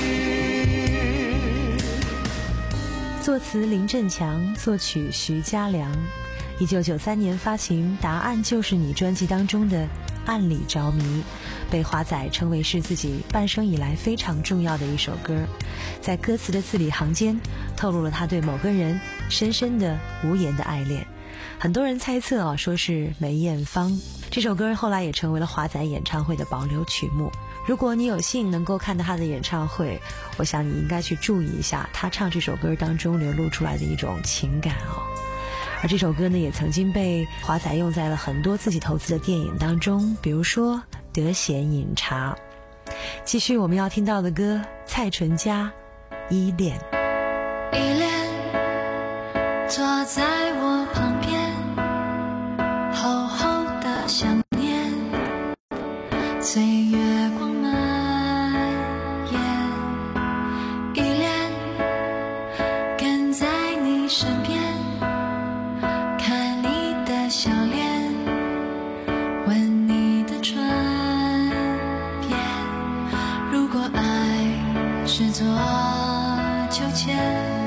作詞林振強，作曲徐嘉良。一九九三年發行《答案就是你》專輯當中的《暗裡着迷》，被華仔稱為是自己半生以來非常重要的一首歌。在歌詞的字裡行間，透露了他對某個人深深的無言的愛戀。很多人猜測啊，說是梅艷芳。這首歌後來也成為了華仔演唱會的保留曲目。如果你有幸能夠看到他的演唱會，我想你應該去注意一下他唱這首歌當中流露出來的一種情感哦。而這首歌呢，也曾經被華仔用在了很多自己投資的電影當中，比如說《得閒飲茶》。繼續我們要聽到的歌，蔡淳佳《依戀》。 依戀，坐在我旁邊，厚厚的想念，歲月光蔓延。依戀，跟在你身邊，看你的笑臉，吻你的唇邊。如果愛是座秋千，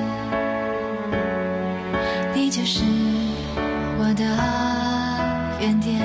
你就是我的原點。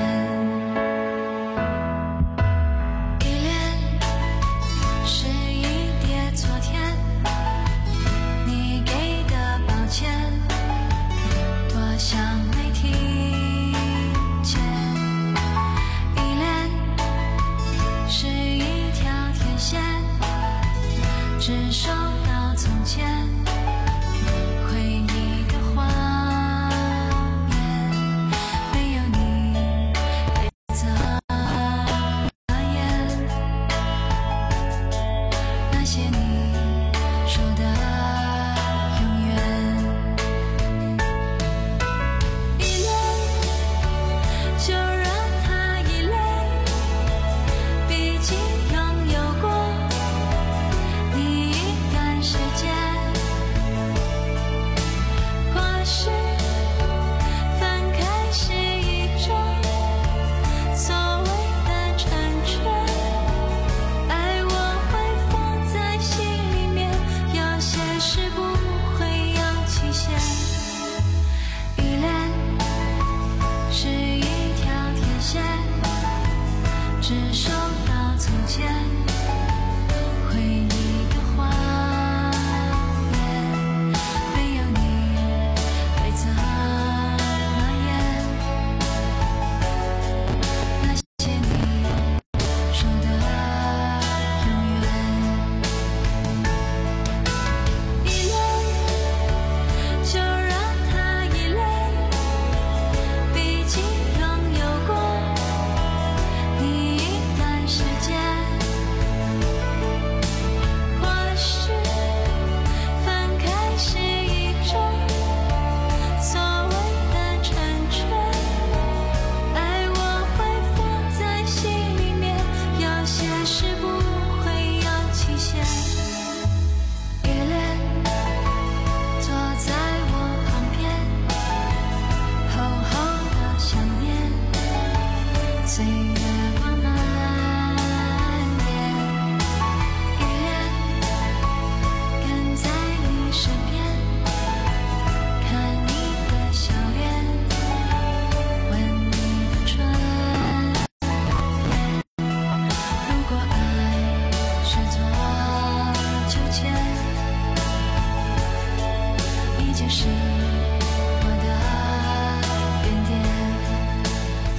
依戀是一疊昨天，你給的抱歉，多想沒聽見。依戀是一條天線，只收到從前回憶的畫面，沒有你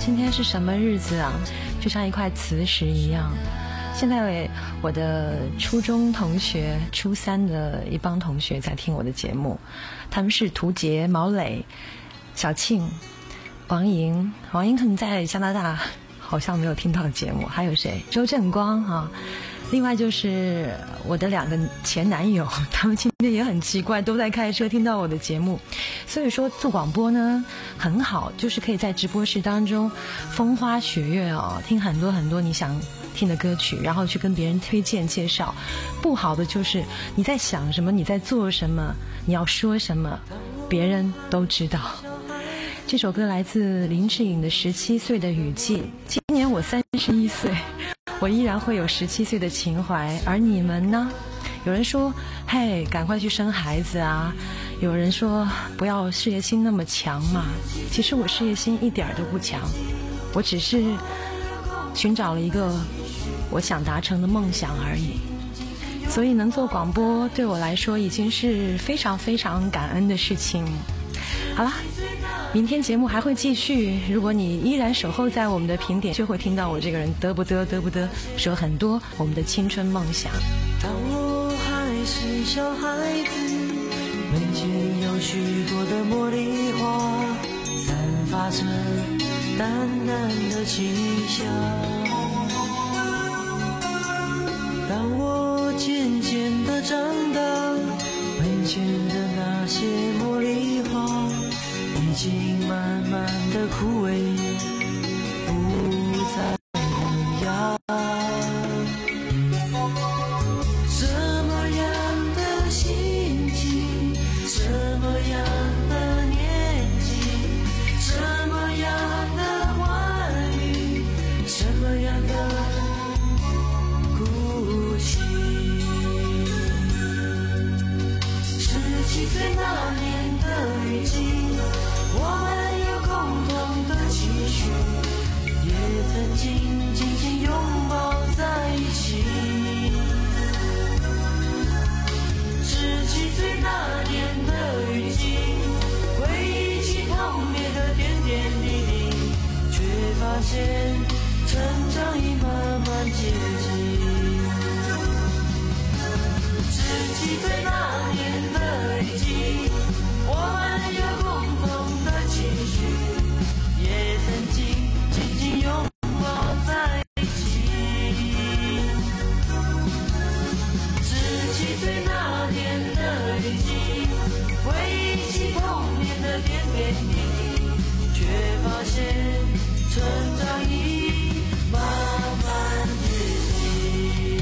今天是什么日子啊？就像一块磁石一样。现在我的初中同学，初三的一帮同学在听我的节目，他们是涂杰、毛磊、小庆、王莹。王莹可能在加拿大好像没有听到节目，还有谁？周正光啊。另外就是我的两个前男友，他们今天也很奇怪，都在开车听到我的节目。所以说做广播呢很好，就是可以在直播室当中风花雪月哦，听很多很多你想听的歌曲，然后去跟别人推荐介绍。不好的就是你在想什么，你在做什么，你要说什么，别人都知道。这首歌来自林志颖的《十七岁的雨季》。今年我三十一岁，我依然会有十七岁的情怀，而你们呢？有人说嘿，赶快去生孩子啊，有人说不要事业心那么强嘛。其实我事业心一点都不强，我只是寻找了一个我想达成的梦想而已。所以能做广播对我来说已经是非常非常感恩的事情。好了，明天节目还会继续，如果你依然守候在我们的评点，就会听到我这个人得不得得不得说很多我们的青春梦想。 当我还是小孩子，门前有许多的茉莉花，散发着淡淡的清香。当我渐渐的长大，门前的那些茉莉花已经慢慢的枯萎，不再萌芽。什么样的心情，什么样的年纪，什么样的欢愉，什么样的哭泣。十七岁那年的雨季，我们有共同的期许，也曾经紧紧拥抱在一起。十七岁那年的雨季，回忆起童年的点点滴滴，却发现成长已慢慢接近。十七岁那年的雨季，我们有共同的期许，也曾经紧紧拥抱在一起。十七岁那年的雨季，回忆起童年的点点滴滴，却发现成长已慢慢接近。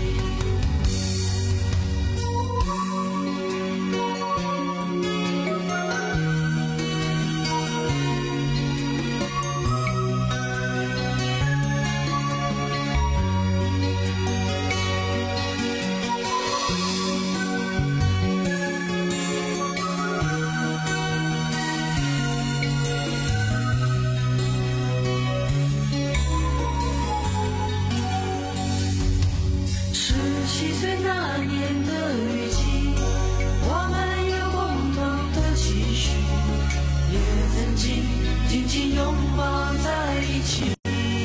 十七岁那年的雨季，我们有共同的期许，也曾经紧紧拥抱在一起。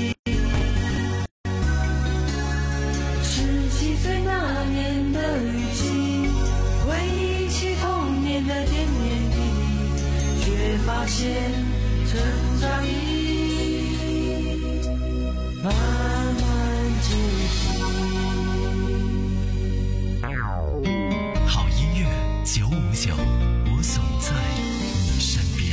十七岁那年的雨季，回忆起童年的点点滴滴，却发现成长已慢慢接近。 好音乐九五九，我总在你身边。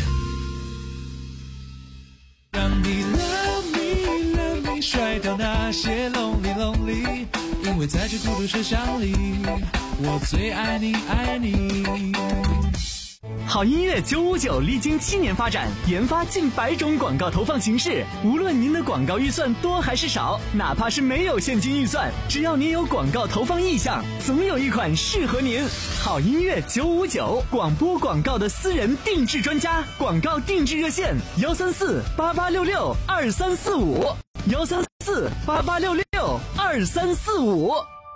让你 love me love me 甩掉那些 lonely lonely， 因为在这孤独车厢里，我最爱你爱你。 好音乐九五九历经七年发展，研发近百种广告投放形式。无论您的广告预算多还是少，哪怕是没有现金预算，只要您有广告投放意向，总有一款适合您。好音乐九五九，广播广告的私人定制专家，广告定制热线幺三四八八六六二三四五幺三四八八六六二三四五。 今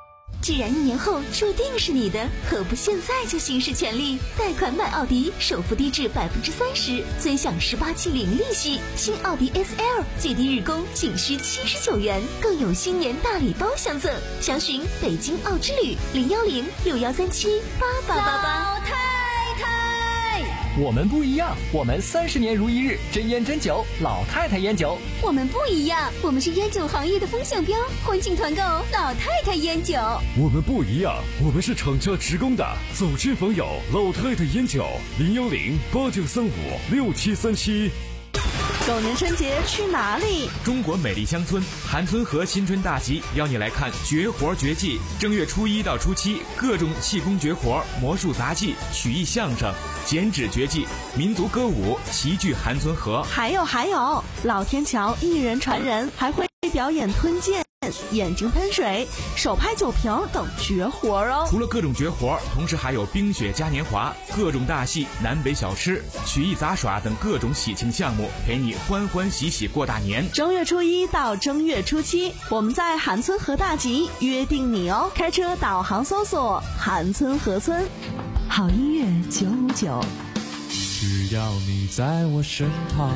既然一年后注定是你的，何不现在就行使权利？贷款买奥迪，首付低至百分之三十，尊享十八期零利息。新奥迪 S L 最低日供仅需七十九元，更有新年大礼包相赠。详询北京奥之旅零幺零六幺三七八八八八。 老太太， 我们不一样，我们三十年如一日，真烟真酒，老太太烟酒。 我们不一样，我们是烟酒行业的风向标，欢庆团购老太太烟酒。 我们不一样，我们是厂家直供的，走亲访友，老太太烟酒，零幺零八九三五六七三七。 狗年春节去哪里？ 中国美丽乡村韩村河新春大集邀你来看绝活绝技。正月初一到初七，各种气功绝活、魔术杂技、曲艺相声、剪纸绝技、民族歌舞齐聚韩村河。 还有还有，老天桥一人传人，还会表演吞剑、眼睛喷水、手拍酒瓶等绝活哦。 除了各种绝活，同时还有冰雪嘉年华、各种大戏、南北小吃、曲艺杂耍等各种喜庆项目，陪你欢欢喜喜过大年。 正月初一到正月初七，我们在韩村河大集约定你哦。开车导航搜索韩村河村。 好音乐九五九， 只要你在我身旁。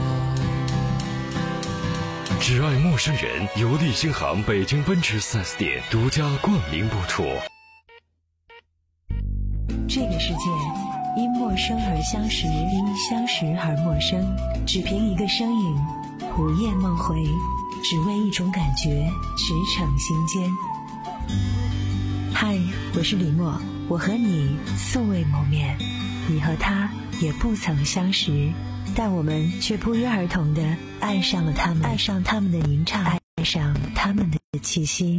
只爱陌生人，由利星行北京奔驰 四 S 店独家冠名播出。 这个世界因陌生而相识，因相识而陌生。只凭一个声音，午夜梦回，只为一种感觉，驰骋心间。嗨，我是李默，我和你素未谋面，你和他也不曾相识，但我们却不约而同地爱上了他们，爱上他们的吟唱，爱上他们的气息。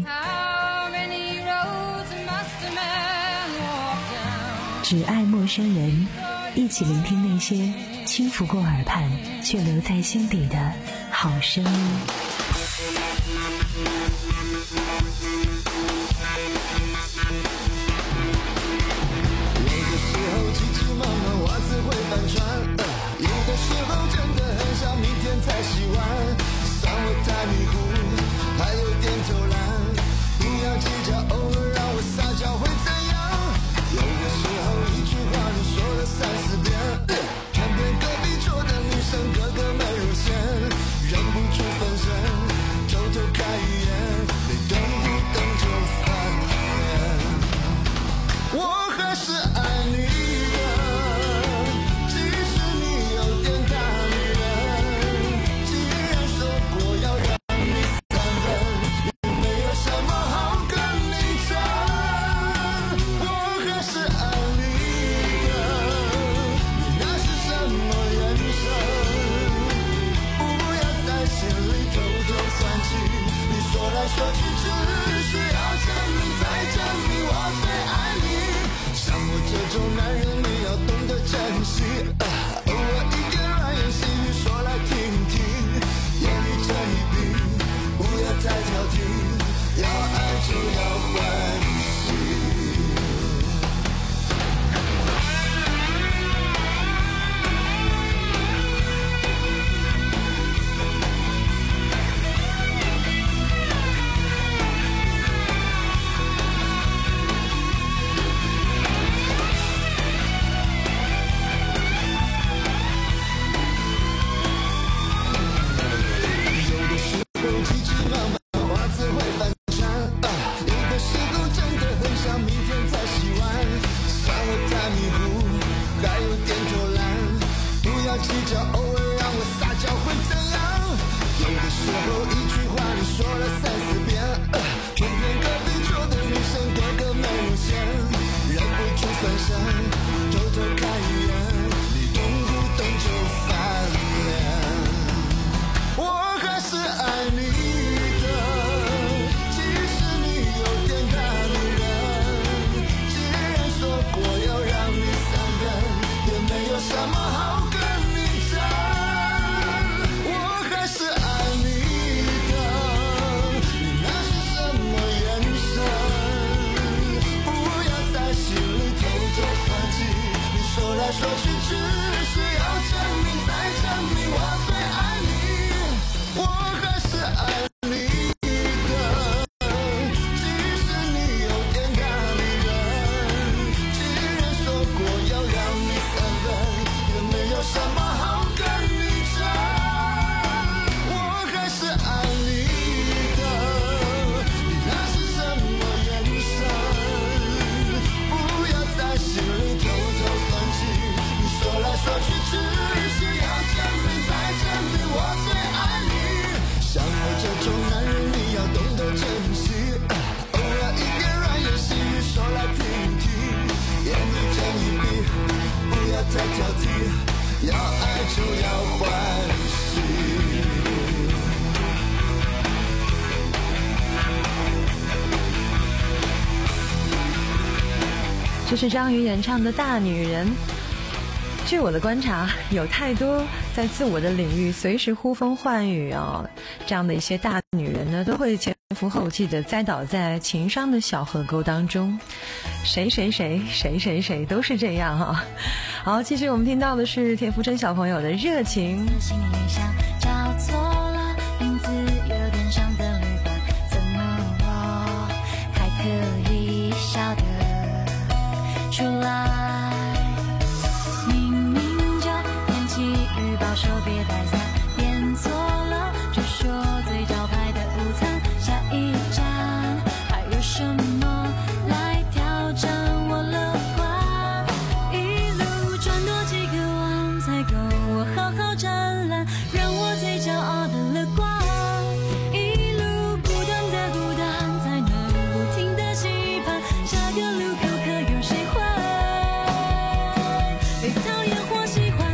只爱陌生人，一起聆听那些轻拂过耳畔却留在心底的好声音。 有的时候急急忙忙袜子会翻船，有的时候真的很想明天才洗完，算我太迷糊，还有点偷懒，不要计较，偶尔让我撒娇会怎样？有的时候一句话你说了三四遍，偏偏隔壁桌的女生个个美如仙，忍不住分身，偷偷看一眼，你动不动就翻脸。我还是爱你的，即使你有点大女人，既然说过要让你三分，也没有什么好跟你争。我还是爱你的，你那是什么眼神？不要在心里偷偷算计，你说来说去只是要证明再证明我最爱你。像我这种男人你要懂得珍惜，啊，偶尔一点软言细语说来听听，言语这一笔不要太挑剔，要爱就要欢喜。什么好跟你争？我还是爱你的， 这是张宇演唱的《大女人》。据我的观察，有太多在自我的领域随时呼风唤雨啊，这样的一些大女人呢，都会前赴后继的栽倒在情商的小河沟当中。谁谁谁谁谁谁都是这样哈、啊。好，继续我们听到的是田馥甄小朋友的热情。 心里想找错了名字，有点像的旅馆，怎么我还可以笑得出来？手别带伞，点错了就说最招牌的午餐。下一站还有什么来挑战我乐观？一路转多几个弯才够我好好展览，让我最骄傲的乐观。一路不断的孤单，才能不停的期盼下个路口可有谁会被讨厌或喜欢。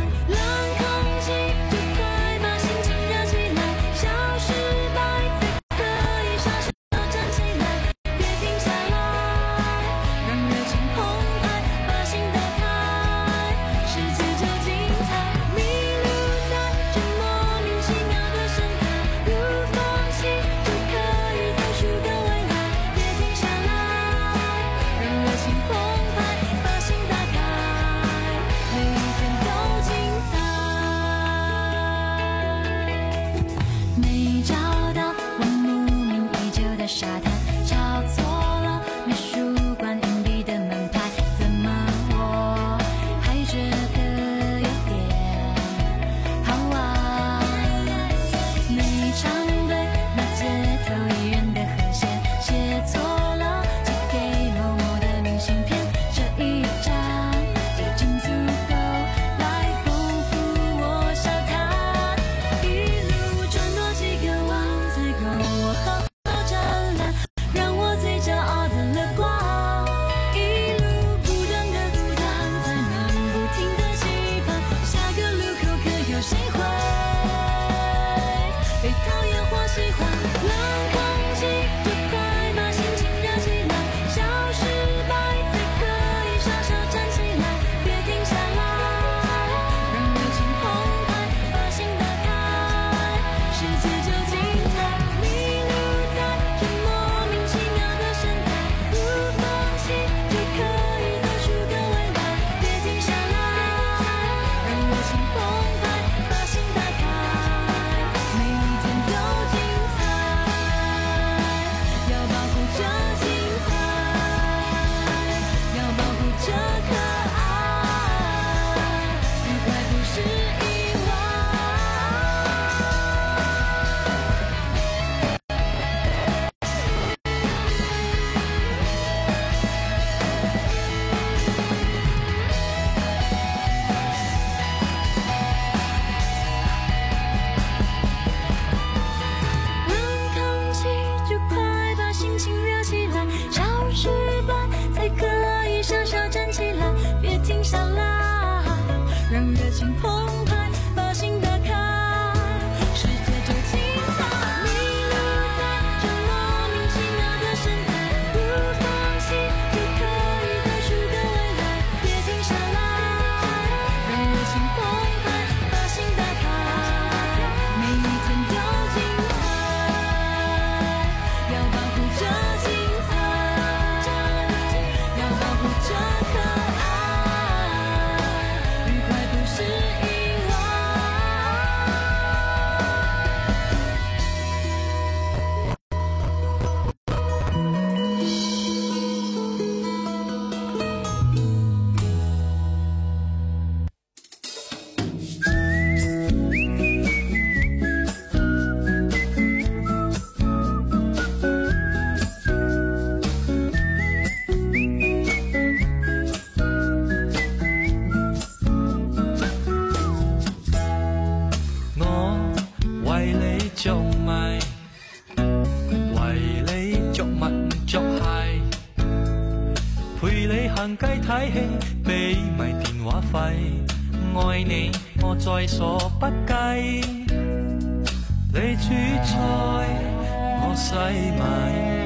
行街睇戲，俾埋電話費，愛你我在所不計。你煮菜我洗米，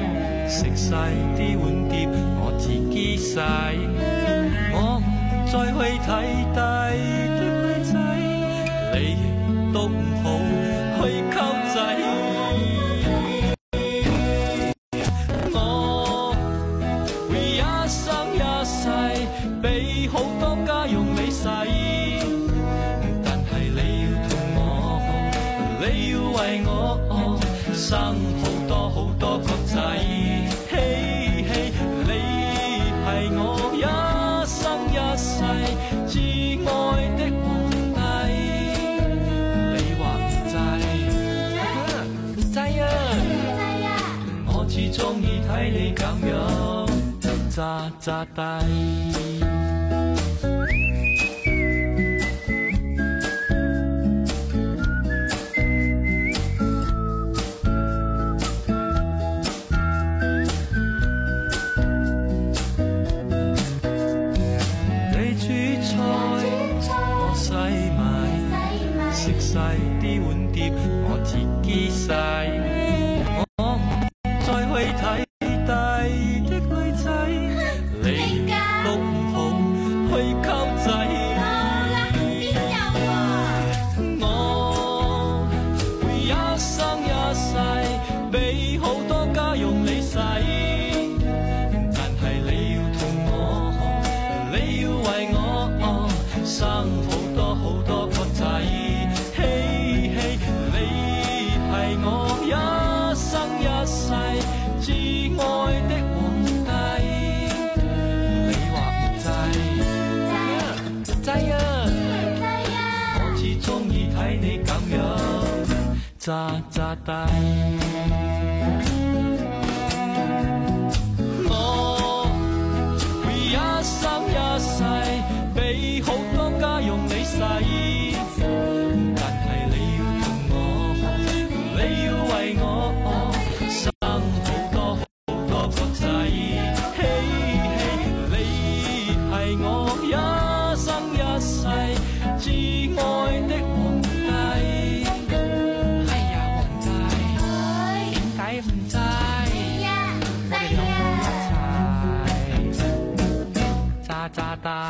食晒啲碗碟我自己洗，我唔再去睇低啲女仔，你亦都唔好去溝仔。我會一生一世俾好多家用你使，但係你要同我，你要為我生好多好多個仔。嘿嘿，你係我一生一世至愛的皇帝，你話唔制？唔制啊！我至鍾意睇你咁樣渣渣地。食晒啲碗碟我自己洗，我唔再去睇低的女仔，你都唔好去溝仔。我會一生一世俾好多家用你使，但係你要同我，你要為我生好多好多個仔。我一生一世至愛的皇帝，你話唔制？唔制啊！我至鍾意睇你咁樣渣渣地。我會一生一世俾好多家用你使，但係你要同我，你要為我生好多好多個仔。嘿嘿，你係我一生一世至愛的皇帝。哎呀，皇帝，點解唔制？我哋兩個一齊渣渣地。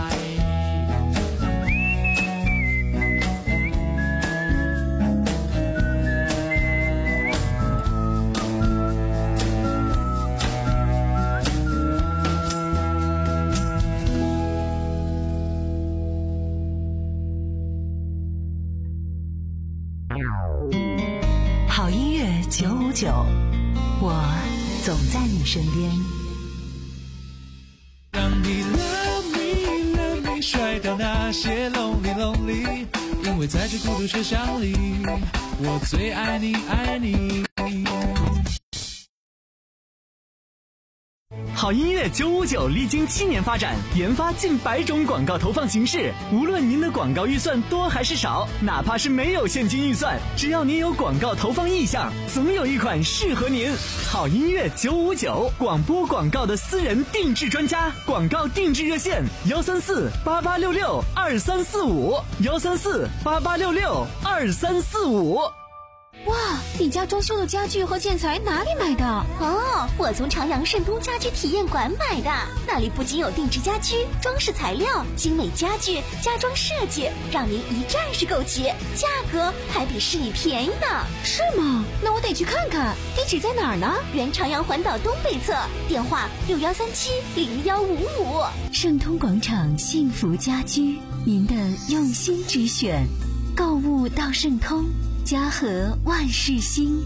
好音乐九五九，我总在你身边。 让你 love me love me 甩掉那些 lonely lonely， 因为在这孤独车厢里，我最爱你爱你。 好音乐九五九历经七年发展，研发近百种广告投放形式。无论您的广告预算多还是少，哪怕是没有现金预算，只要您有广告投放意向，总有一款适合您。好音乐九五九，广播广告的私人定制专家，广告定制热线：幺三四八八六六二三四五，幺三四八八六六二三四五。 哇，你家装修的家具和建材哪里买的？ 哦，我从朝阳盛东家居体验馆买的。那里不仅有定制家居、装饰材料、精美家具、家装设计，让您一站式购齐，价格还比市里便宜呢。 是吗？那我得去看看。地址在哪儿呢？ 原朝阳环岛东北侧，电话六幺三七零幺五五。 盛通广场幸福家居，您的用心之选。购物到盛通。家和万事兴。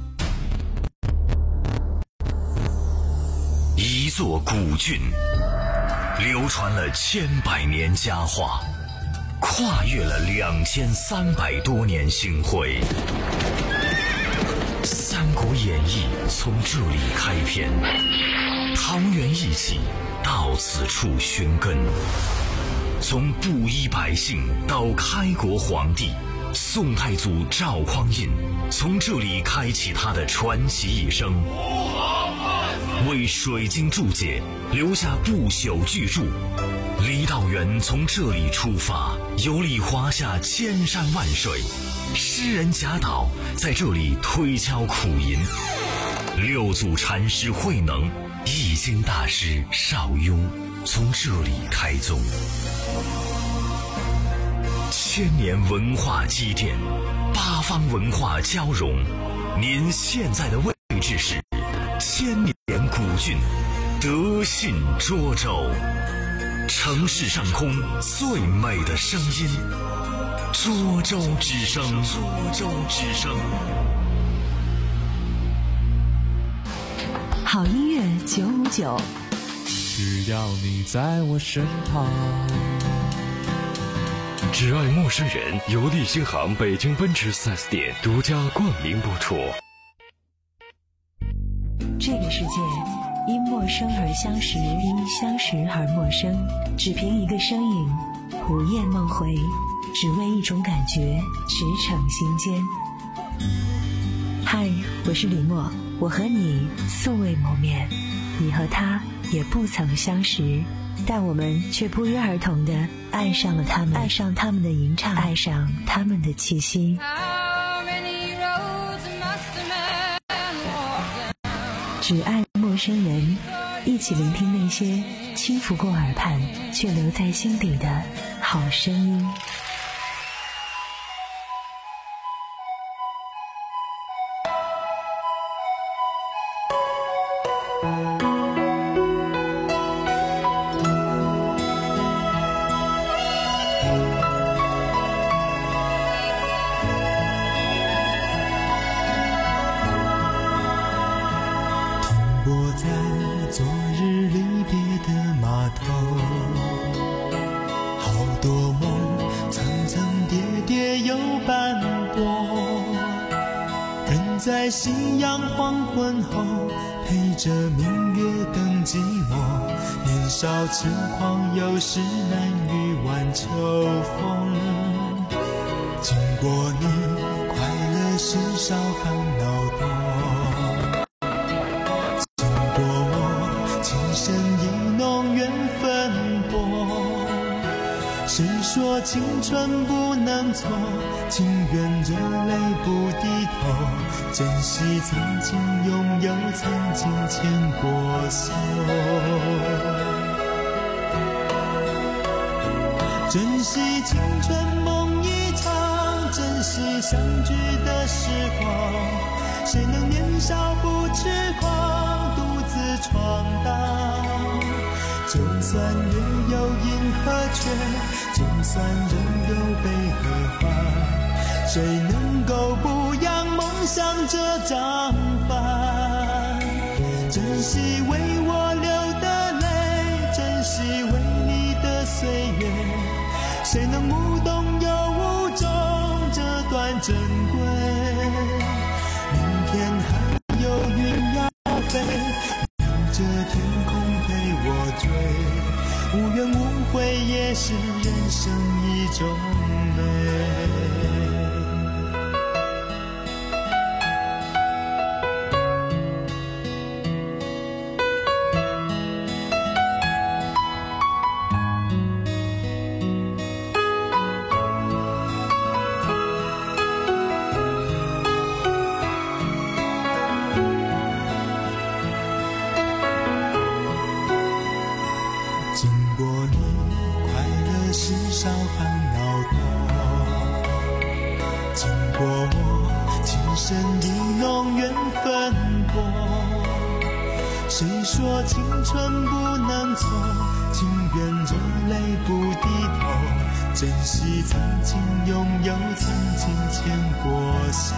一座古郡，流传了千百年佳话，跨越了两千三百多年星辉。《三国演义》从这里开篇，唐元义气到此处寻根，从布衣百姓到开国皇帝。宋太祖赵匡胤从这里开启他的传奇一生，为水晶注解留下不朽巨著。李道元从这里出发，游历华夏千山万水，诗人贾岛在这里推敲苦吟。 六祖禅师慧能，易经大师邵雍从这里开宗。千年文化积淀，八方文化交融。您现在的位置是千年古郡，德信涿州。城市上空最美的声音，涿州之声。涿州之声。 好音乐九五九， 只要你在我身旁。 只爱陌生人由利星行北京奔驰 四 S 店独家冠名播出。 这个世界因陌生而相识，因相识而陌生，只凭一个身影，午夜梦回，只为一种感觉，驰骋心间。嗨，我是李默，我和你素未谋面，你和他也不曾相识，但我们却不约而同地爱上了他们，爱上他们的吟唱，爱上他们的气息。只爱陌生人，一起聆听那些轻拂过耳畔却留在心底的好声音。 在夕阳黄昏后，陪着明月更寂寞。年少轻狂，有时难御晚秋风。经过你，快乐时少，烦恼多。经过我，情深意浓，缘分多。谁说青春不能错？情愿热泪不低头。珍惜曾经拥有，曾经牵过手。珍惜青春梦一场，珍惜相聚的时光。谁能年少不痴狂，独自闯荡？就算月有阴和缺，就算人有悲和欢，谁能够不扬梦想这张帆？珍惜为我流的泪，珍惜为你的岁月，谁能无动又无衷这段珍贵？明天还有云要飞，留着天空陪我追，无怨无悔也是人生一种美。谁说青春不能错？情愿热泪不低头。珍惜曾经拥有，曾经牵过手。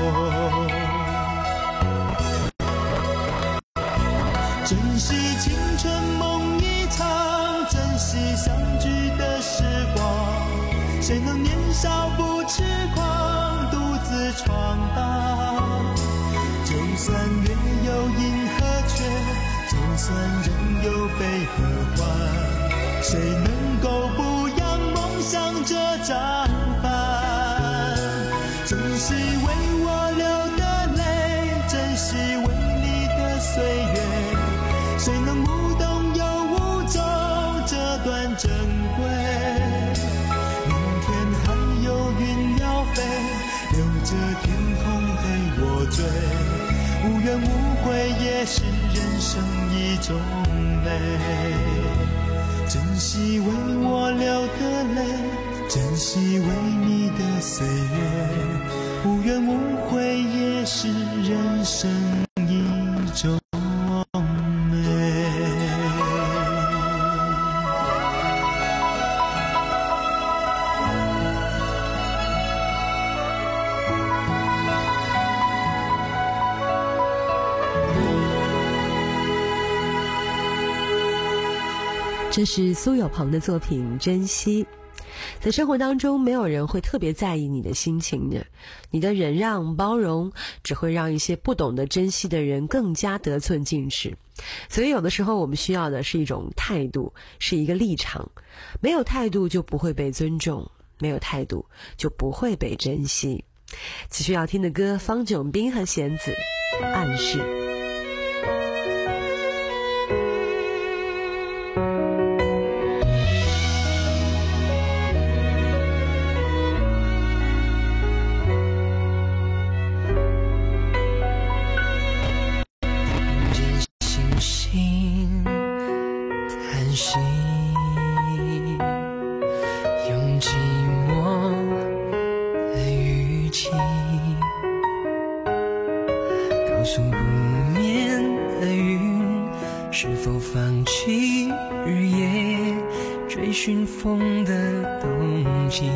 珍惜青春梦一场，珍惜相聚的时光。谁能年少不痴狂，独自闯荡？就算月有阴和缺，就算人有悲和欢，谁能够不扬梦想这张帆？珍惜为我流的泪，珍惜为你的岁月，谁能无动又无衷这段珍贵？明天还有云要飞，留着天空陪我追， 无怨无悔也是人生一种美。珍惜为我流的泪，珍惜为你的岁月，无怨无悔也是人生一种这是苏有朋的作品《珍惜》。在生活当中，没有人会特别在意你的心情的，你的忍让包容只会让一些不懂得珍惜的人更加得寸进尺。所以有的时候我们需要的是一种态度，是一个立场。没有态度就不会被尊重，没有态度就不会被珍惜。继续要听的歌，方炯斌和弦子《暗示》。 用寂寞的语气告诉不眠的云，是否放弃日夜追寻风的动机。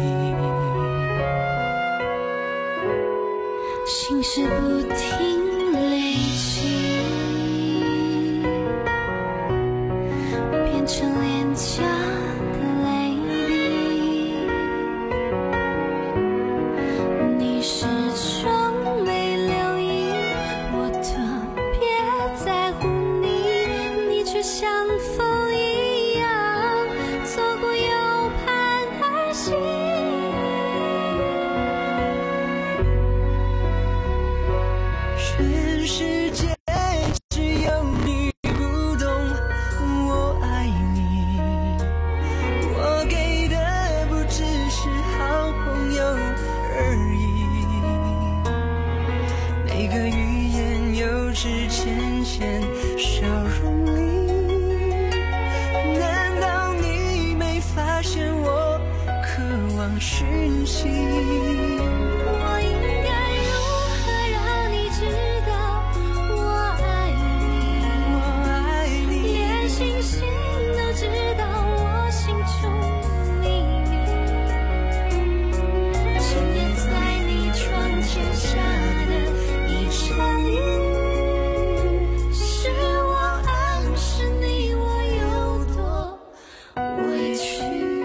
心事不停累积，变成脸颊的泪滴，你始终没留意，我特别在乎你，你却像风一样错过又盼而行。 全世界只有你不懂我爱你，我给的不只是好朋友而已，每个语言幼稚浅浅笑容里，难道你没发现我渴望讯息？ 我应该如何让你知道我爱你？ 我爱你， 连星星都知道我心中秘密，今夜在你窗前下的一场雨，是我暗示你我有多委屈。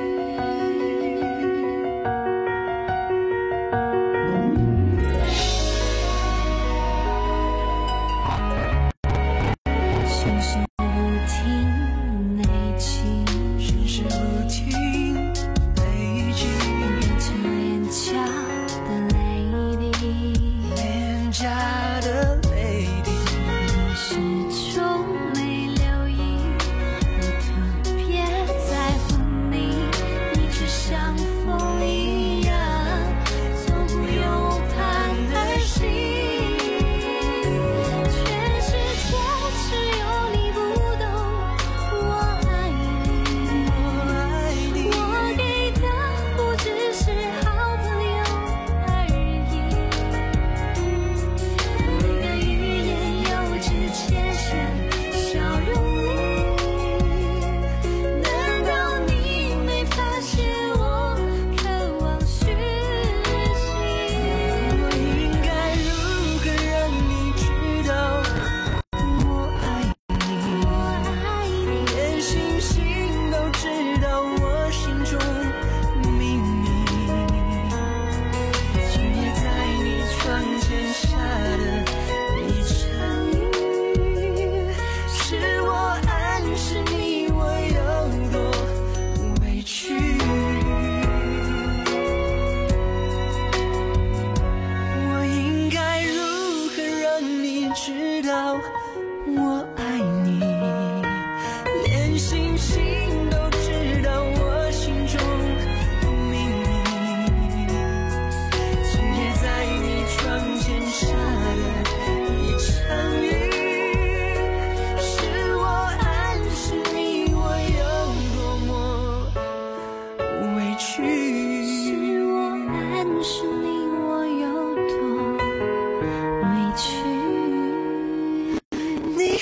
心事不停累积， 心事不停累积， 变成脸颊的泪滴， 脸颊的泪滴， 你始终没留意，我特别在乎你，你却像风一样错过又盼而行。全世界只有你不懂我爱你， 我爱你， 我给的不只是好朋友而已，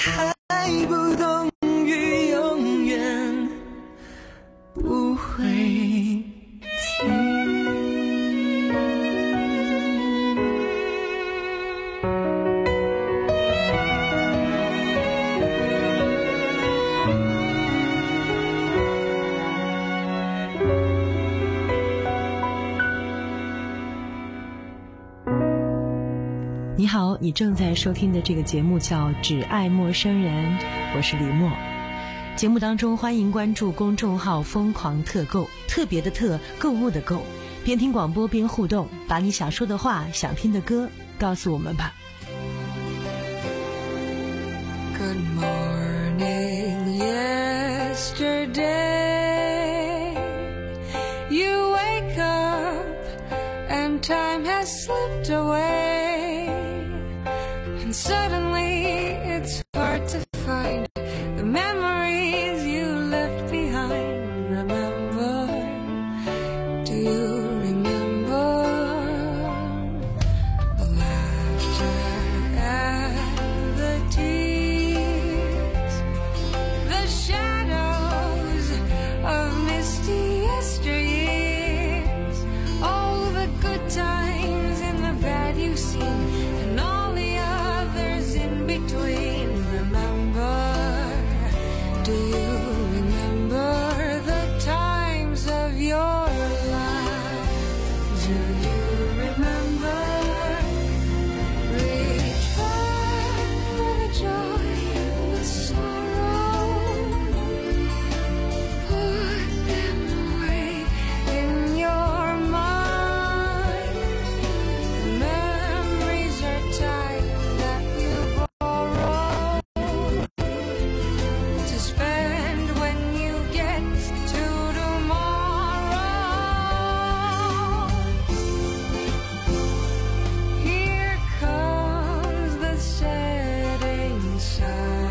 还不懂于永远不会停。 你好，你正在收听的这个节目叫《只爱陌生人》，我是李默。节目当中欢迎关注公众号疯狂特购，特别的特，购物的购，边听广播边互动，把你想说的话、想听的歌告诉我们吧。 Good morning, yesterday. You wake up and time has slipped away, and suddenly it's hard to find the memories you left behind. Remember, do you remember the laughter and the tears, the shadows of misty yesteryears, all the good times and the bad you've seen, and all the others in between. Remember, do you remember the times of your life? Do you remember? Reach back for the joy and the sorrow, put them away in your mind. The memories are time that you borrow to spend when you get to tomorrow. Here comes the setting sun.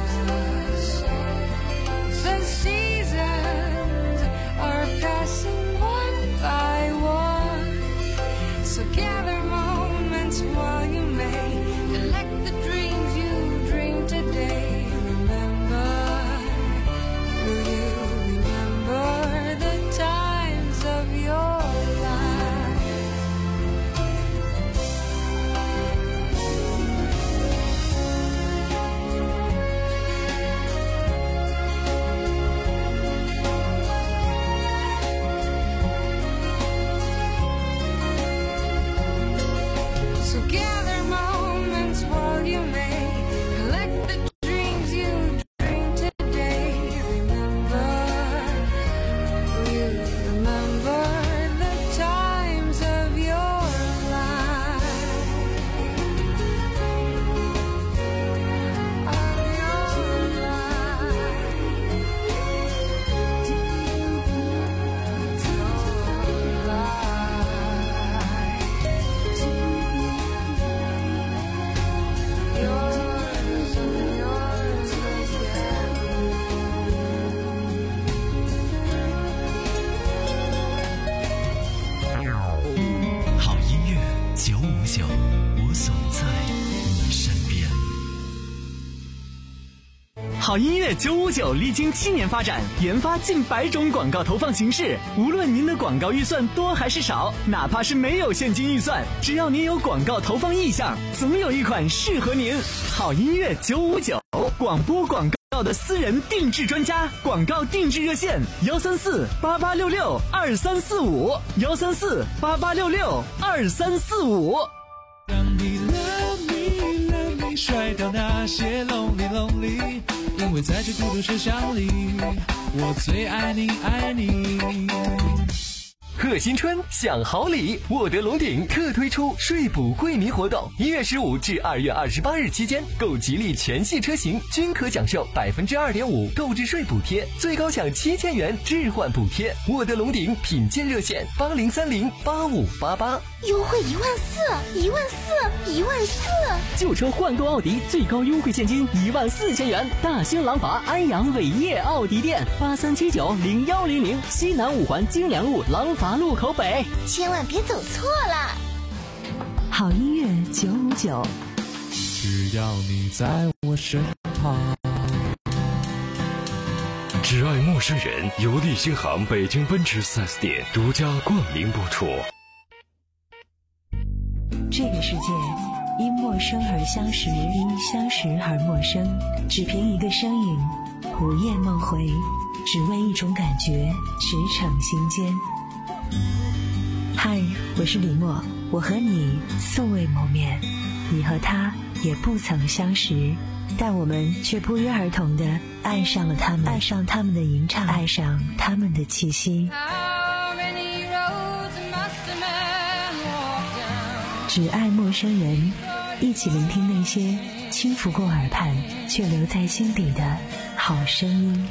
The seasons are passing one by one, so gather moments while you may, collect the dreams you dream today. Remember, do you remember the times of your life? So gather moments while you may, collect the dreams you dream today. Remember, do you remember the times of your life? Of your life. 好音乐九五九，我总在你身边。 好音乐九五九历经七年发展，研发近百种广告投放形式。无论您的广告预算多还是少，哪怕是没有现金预算，只要您有广告投放意向，总有一款适合您。好音乐九五九，广播广告的私人定制专家，广告定制热线幺三四八八六六二三四五幺三四八八六六二三四五。 让你 love me love me 甩掉那些 lonely lonely， 因为在这孤独车厢里，我最爱你爱你。 贺新春享好礼，沃德龙鼎特推出税补惠民活动，一月十五至二月二十八日期间，购吉利全系车型均可享受百分之二点五购置税补贴，最高享七千元置换补贴。沃德龙鼎品鉴热线八零三零八五八八， 优惠一万四，一万四，一万四。 旧车换购奥迪最高优惠现金一万四千元。大兴廊坊安阳伟业奥迪店八三七九零幺零零，西南五环京良路廊坊路口北。 千万别走错了。 好音乐九五九， 只要你在我身他。只爱陌生人由立新航北京奔驰 四 S 店独家冠名播出。 这个世界因陌生而相识，因相识而陌生，只凭一个身影，午夜梦回，只为一种感觉，驰骋心间。嗨，我是李默，我和你素未谋面，你和他也不曾相识，但我们却不约而同地爱上了他们，爱上他们的吟唱，爱上他们的气息。只爱陌生人，一起聆听那些轻拂过耳畔却留在心底的好声音。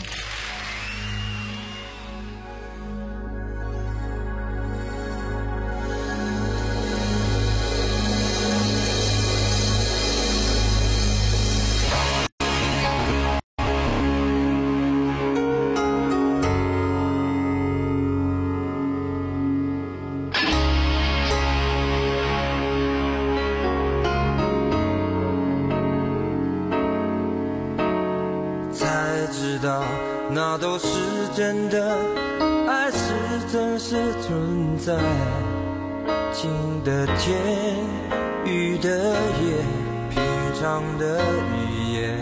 那都是真的，爱是真实存在，晴的天，雨的夜，平常的语言。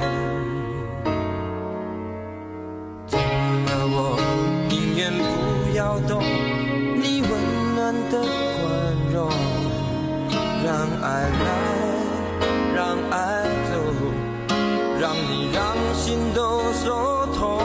怎么我宁愿不要懂你温暖的宽容，让爱来，让爱走，让你让心都受痛。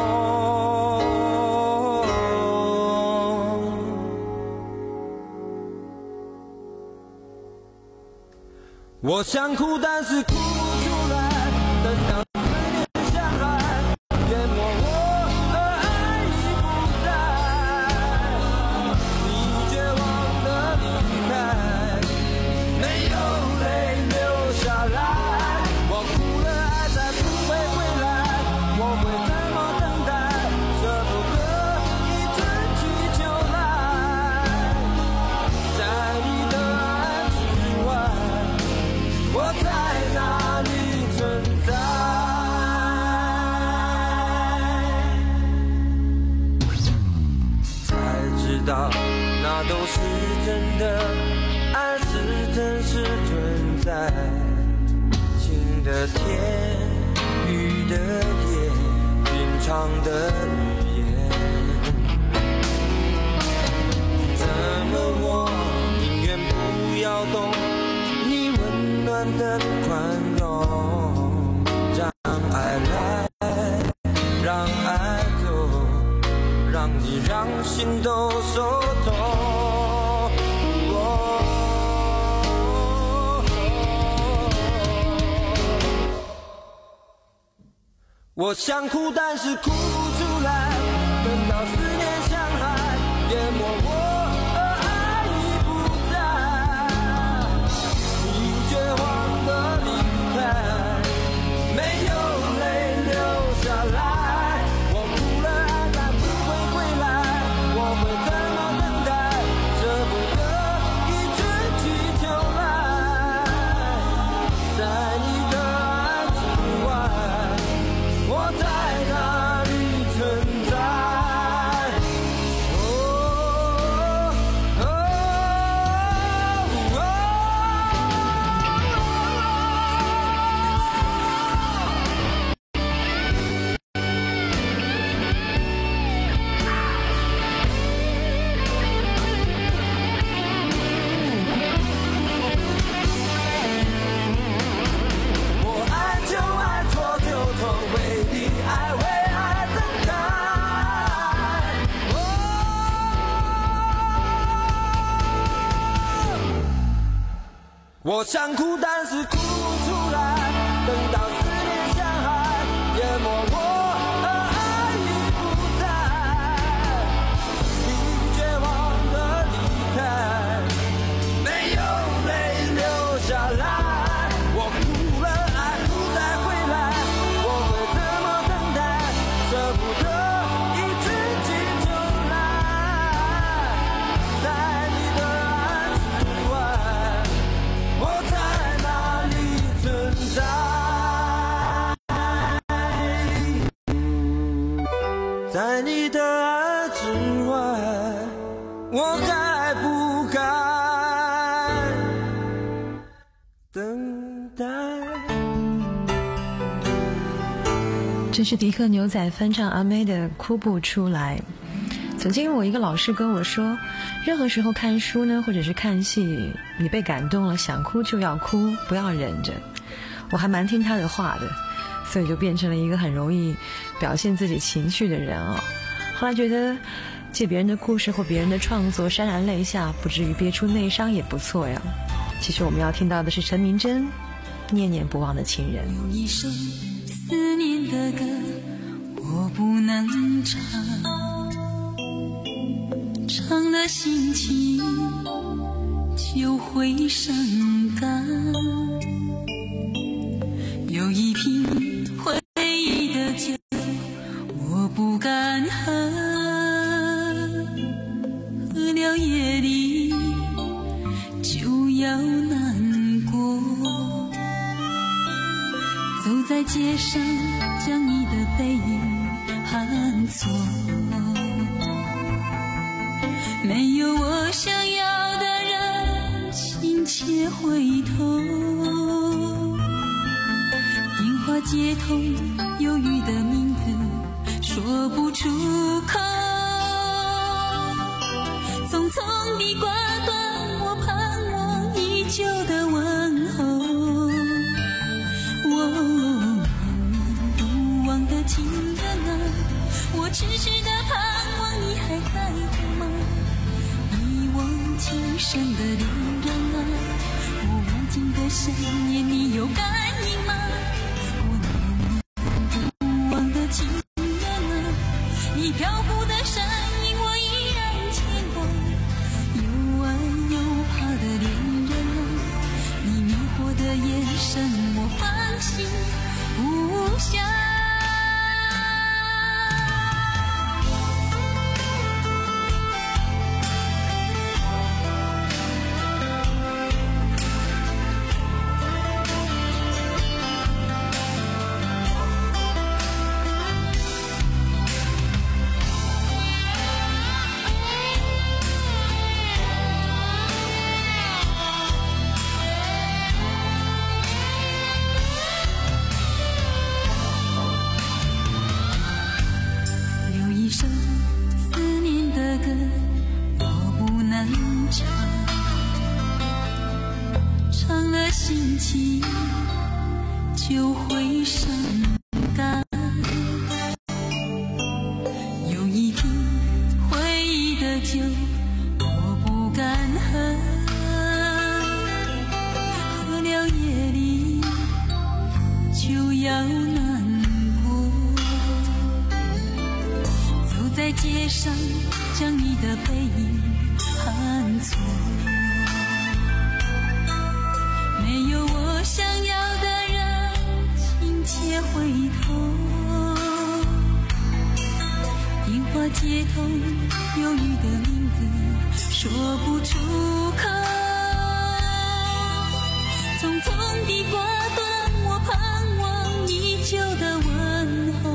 我想哭，但是哭不出来，等到思念像海淹没我的爱已不在，你绝望的离开，没有泪流下来，我哭了爱才不会回来，我会怎么等待，舍不得一直祈求来，在你的爱之外，我在哪里存在？才知道那都是真的，爱是真实存在。晴的天，雨的夜，平常的语言。怎么我宁愿不要懂温暖的宽容，让爱来，让爱走，让你让心都受痛。哦我想哭，但是哭不出来，等到思念像海淹没我。我想哭，但是哭不出来，等到思念像海淹没我的爱已不在，你绝望的离开，没有泪流下来，我哭了爱不再回来，我会怎么等待，舍不得一直祈求来，在你的爱之外，我在哪里在你的爱之外，我该不该等待？ 这是迪克牛仔翻唱阿妹的《哭不出来》。曾经我一个老师跟我说，任何时候看书呢，或者是看戏，你被感动了，想哭就要哭，不要忍着。我还蛮听他的话的，所以就变成了一个很容易表现自己情绪的人啊、哦。后来觉得借别人的故事或别人的创作潸然泪下，不至于憋出内伤也不错呀。其实我们要听到的是陈明真《念念不忘的情人》。 有一首思念的歌我不能唱，唱了心情就会伤感。有一瓶回忆的酒我不敢喝，喝了夜里就要难过。走在街上将你的背影喊错，没有我想要的人亲切回头。电话接通，犹豫的名字说不出口。匆匆地挂断我盼望已久的问候。我念念不忘的情人啊，我痴痴的盼望你还在乎吗？一往情深的恋人啊，我无尽的想念你有感应吗？我念念不忘的情人啊，你漂浮的身影我依然牵挂。又爱又怕的恋人啊，你迷惑的眼神我放心不下。心情就会伤感。有一瓶回忆的酒我不敢喝，喝了夜里就要难过。走在街上将你的背影喊错，没有我想要的人亲切回头。电话接通，犹豫的名字说不出口。匆匆地挂断我盼望已久的问候。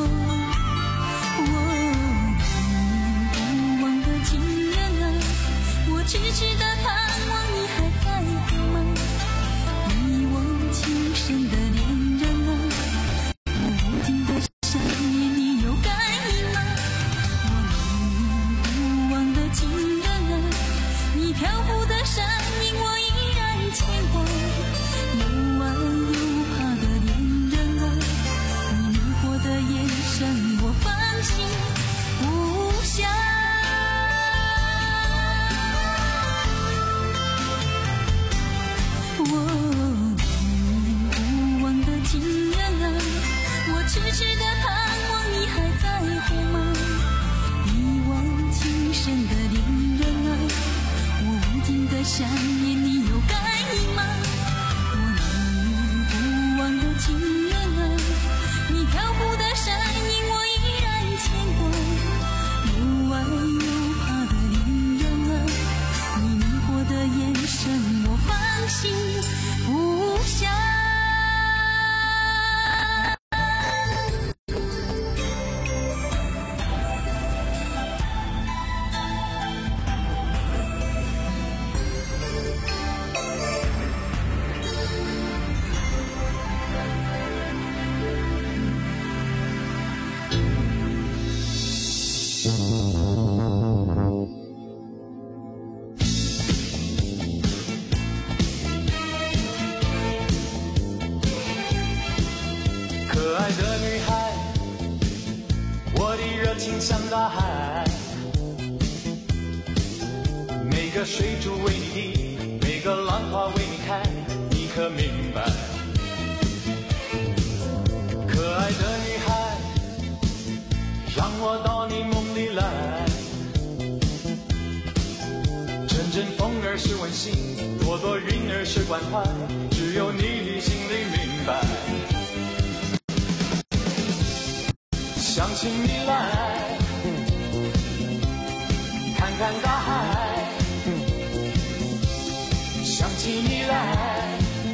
我念念不忘的情人啊，我痴痴的盼望你还在乎吗？情深的恋人啊，我无尽的想念你有感应吗？我念念不忘的情人啊，你漂浮的身影我依然牵挂。又爱可爱的女孩，我的热情像大海，每个水珠为你滴，每个浪花为你开，你可明白？可爱的女孩，让我到你梦里来，阵阵风儿是温馨，朵朵云儿是关怀，只有你心里明白。想起你来，看看大海，想起你来，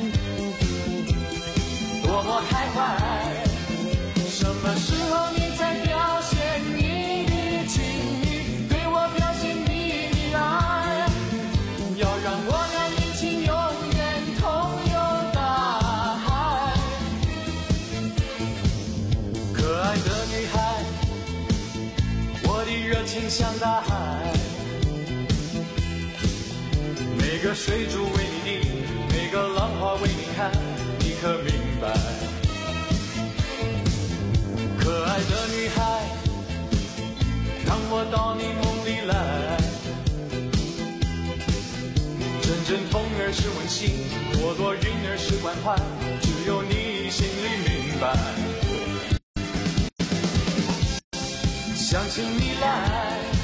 多么开怀。什么时候你才表现你的情意，对我表现你的爱，要让我的灵情永远同游大海。可爱的女孩，我的热情像大海，每个水珠为你滴，每个浪花为你开，你可明白？可爱的女孩，让我到你梦里来，阵阵风儿是温馨，朵朵云儿是关怀，只有你心里明白。想起你来，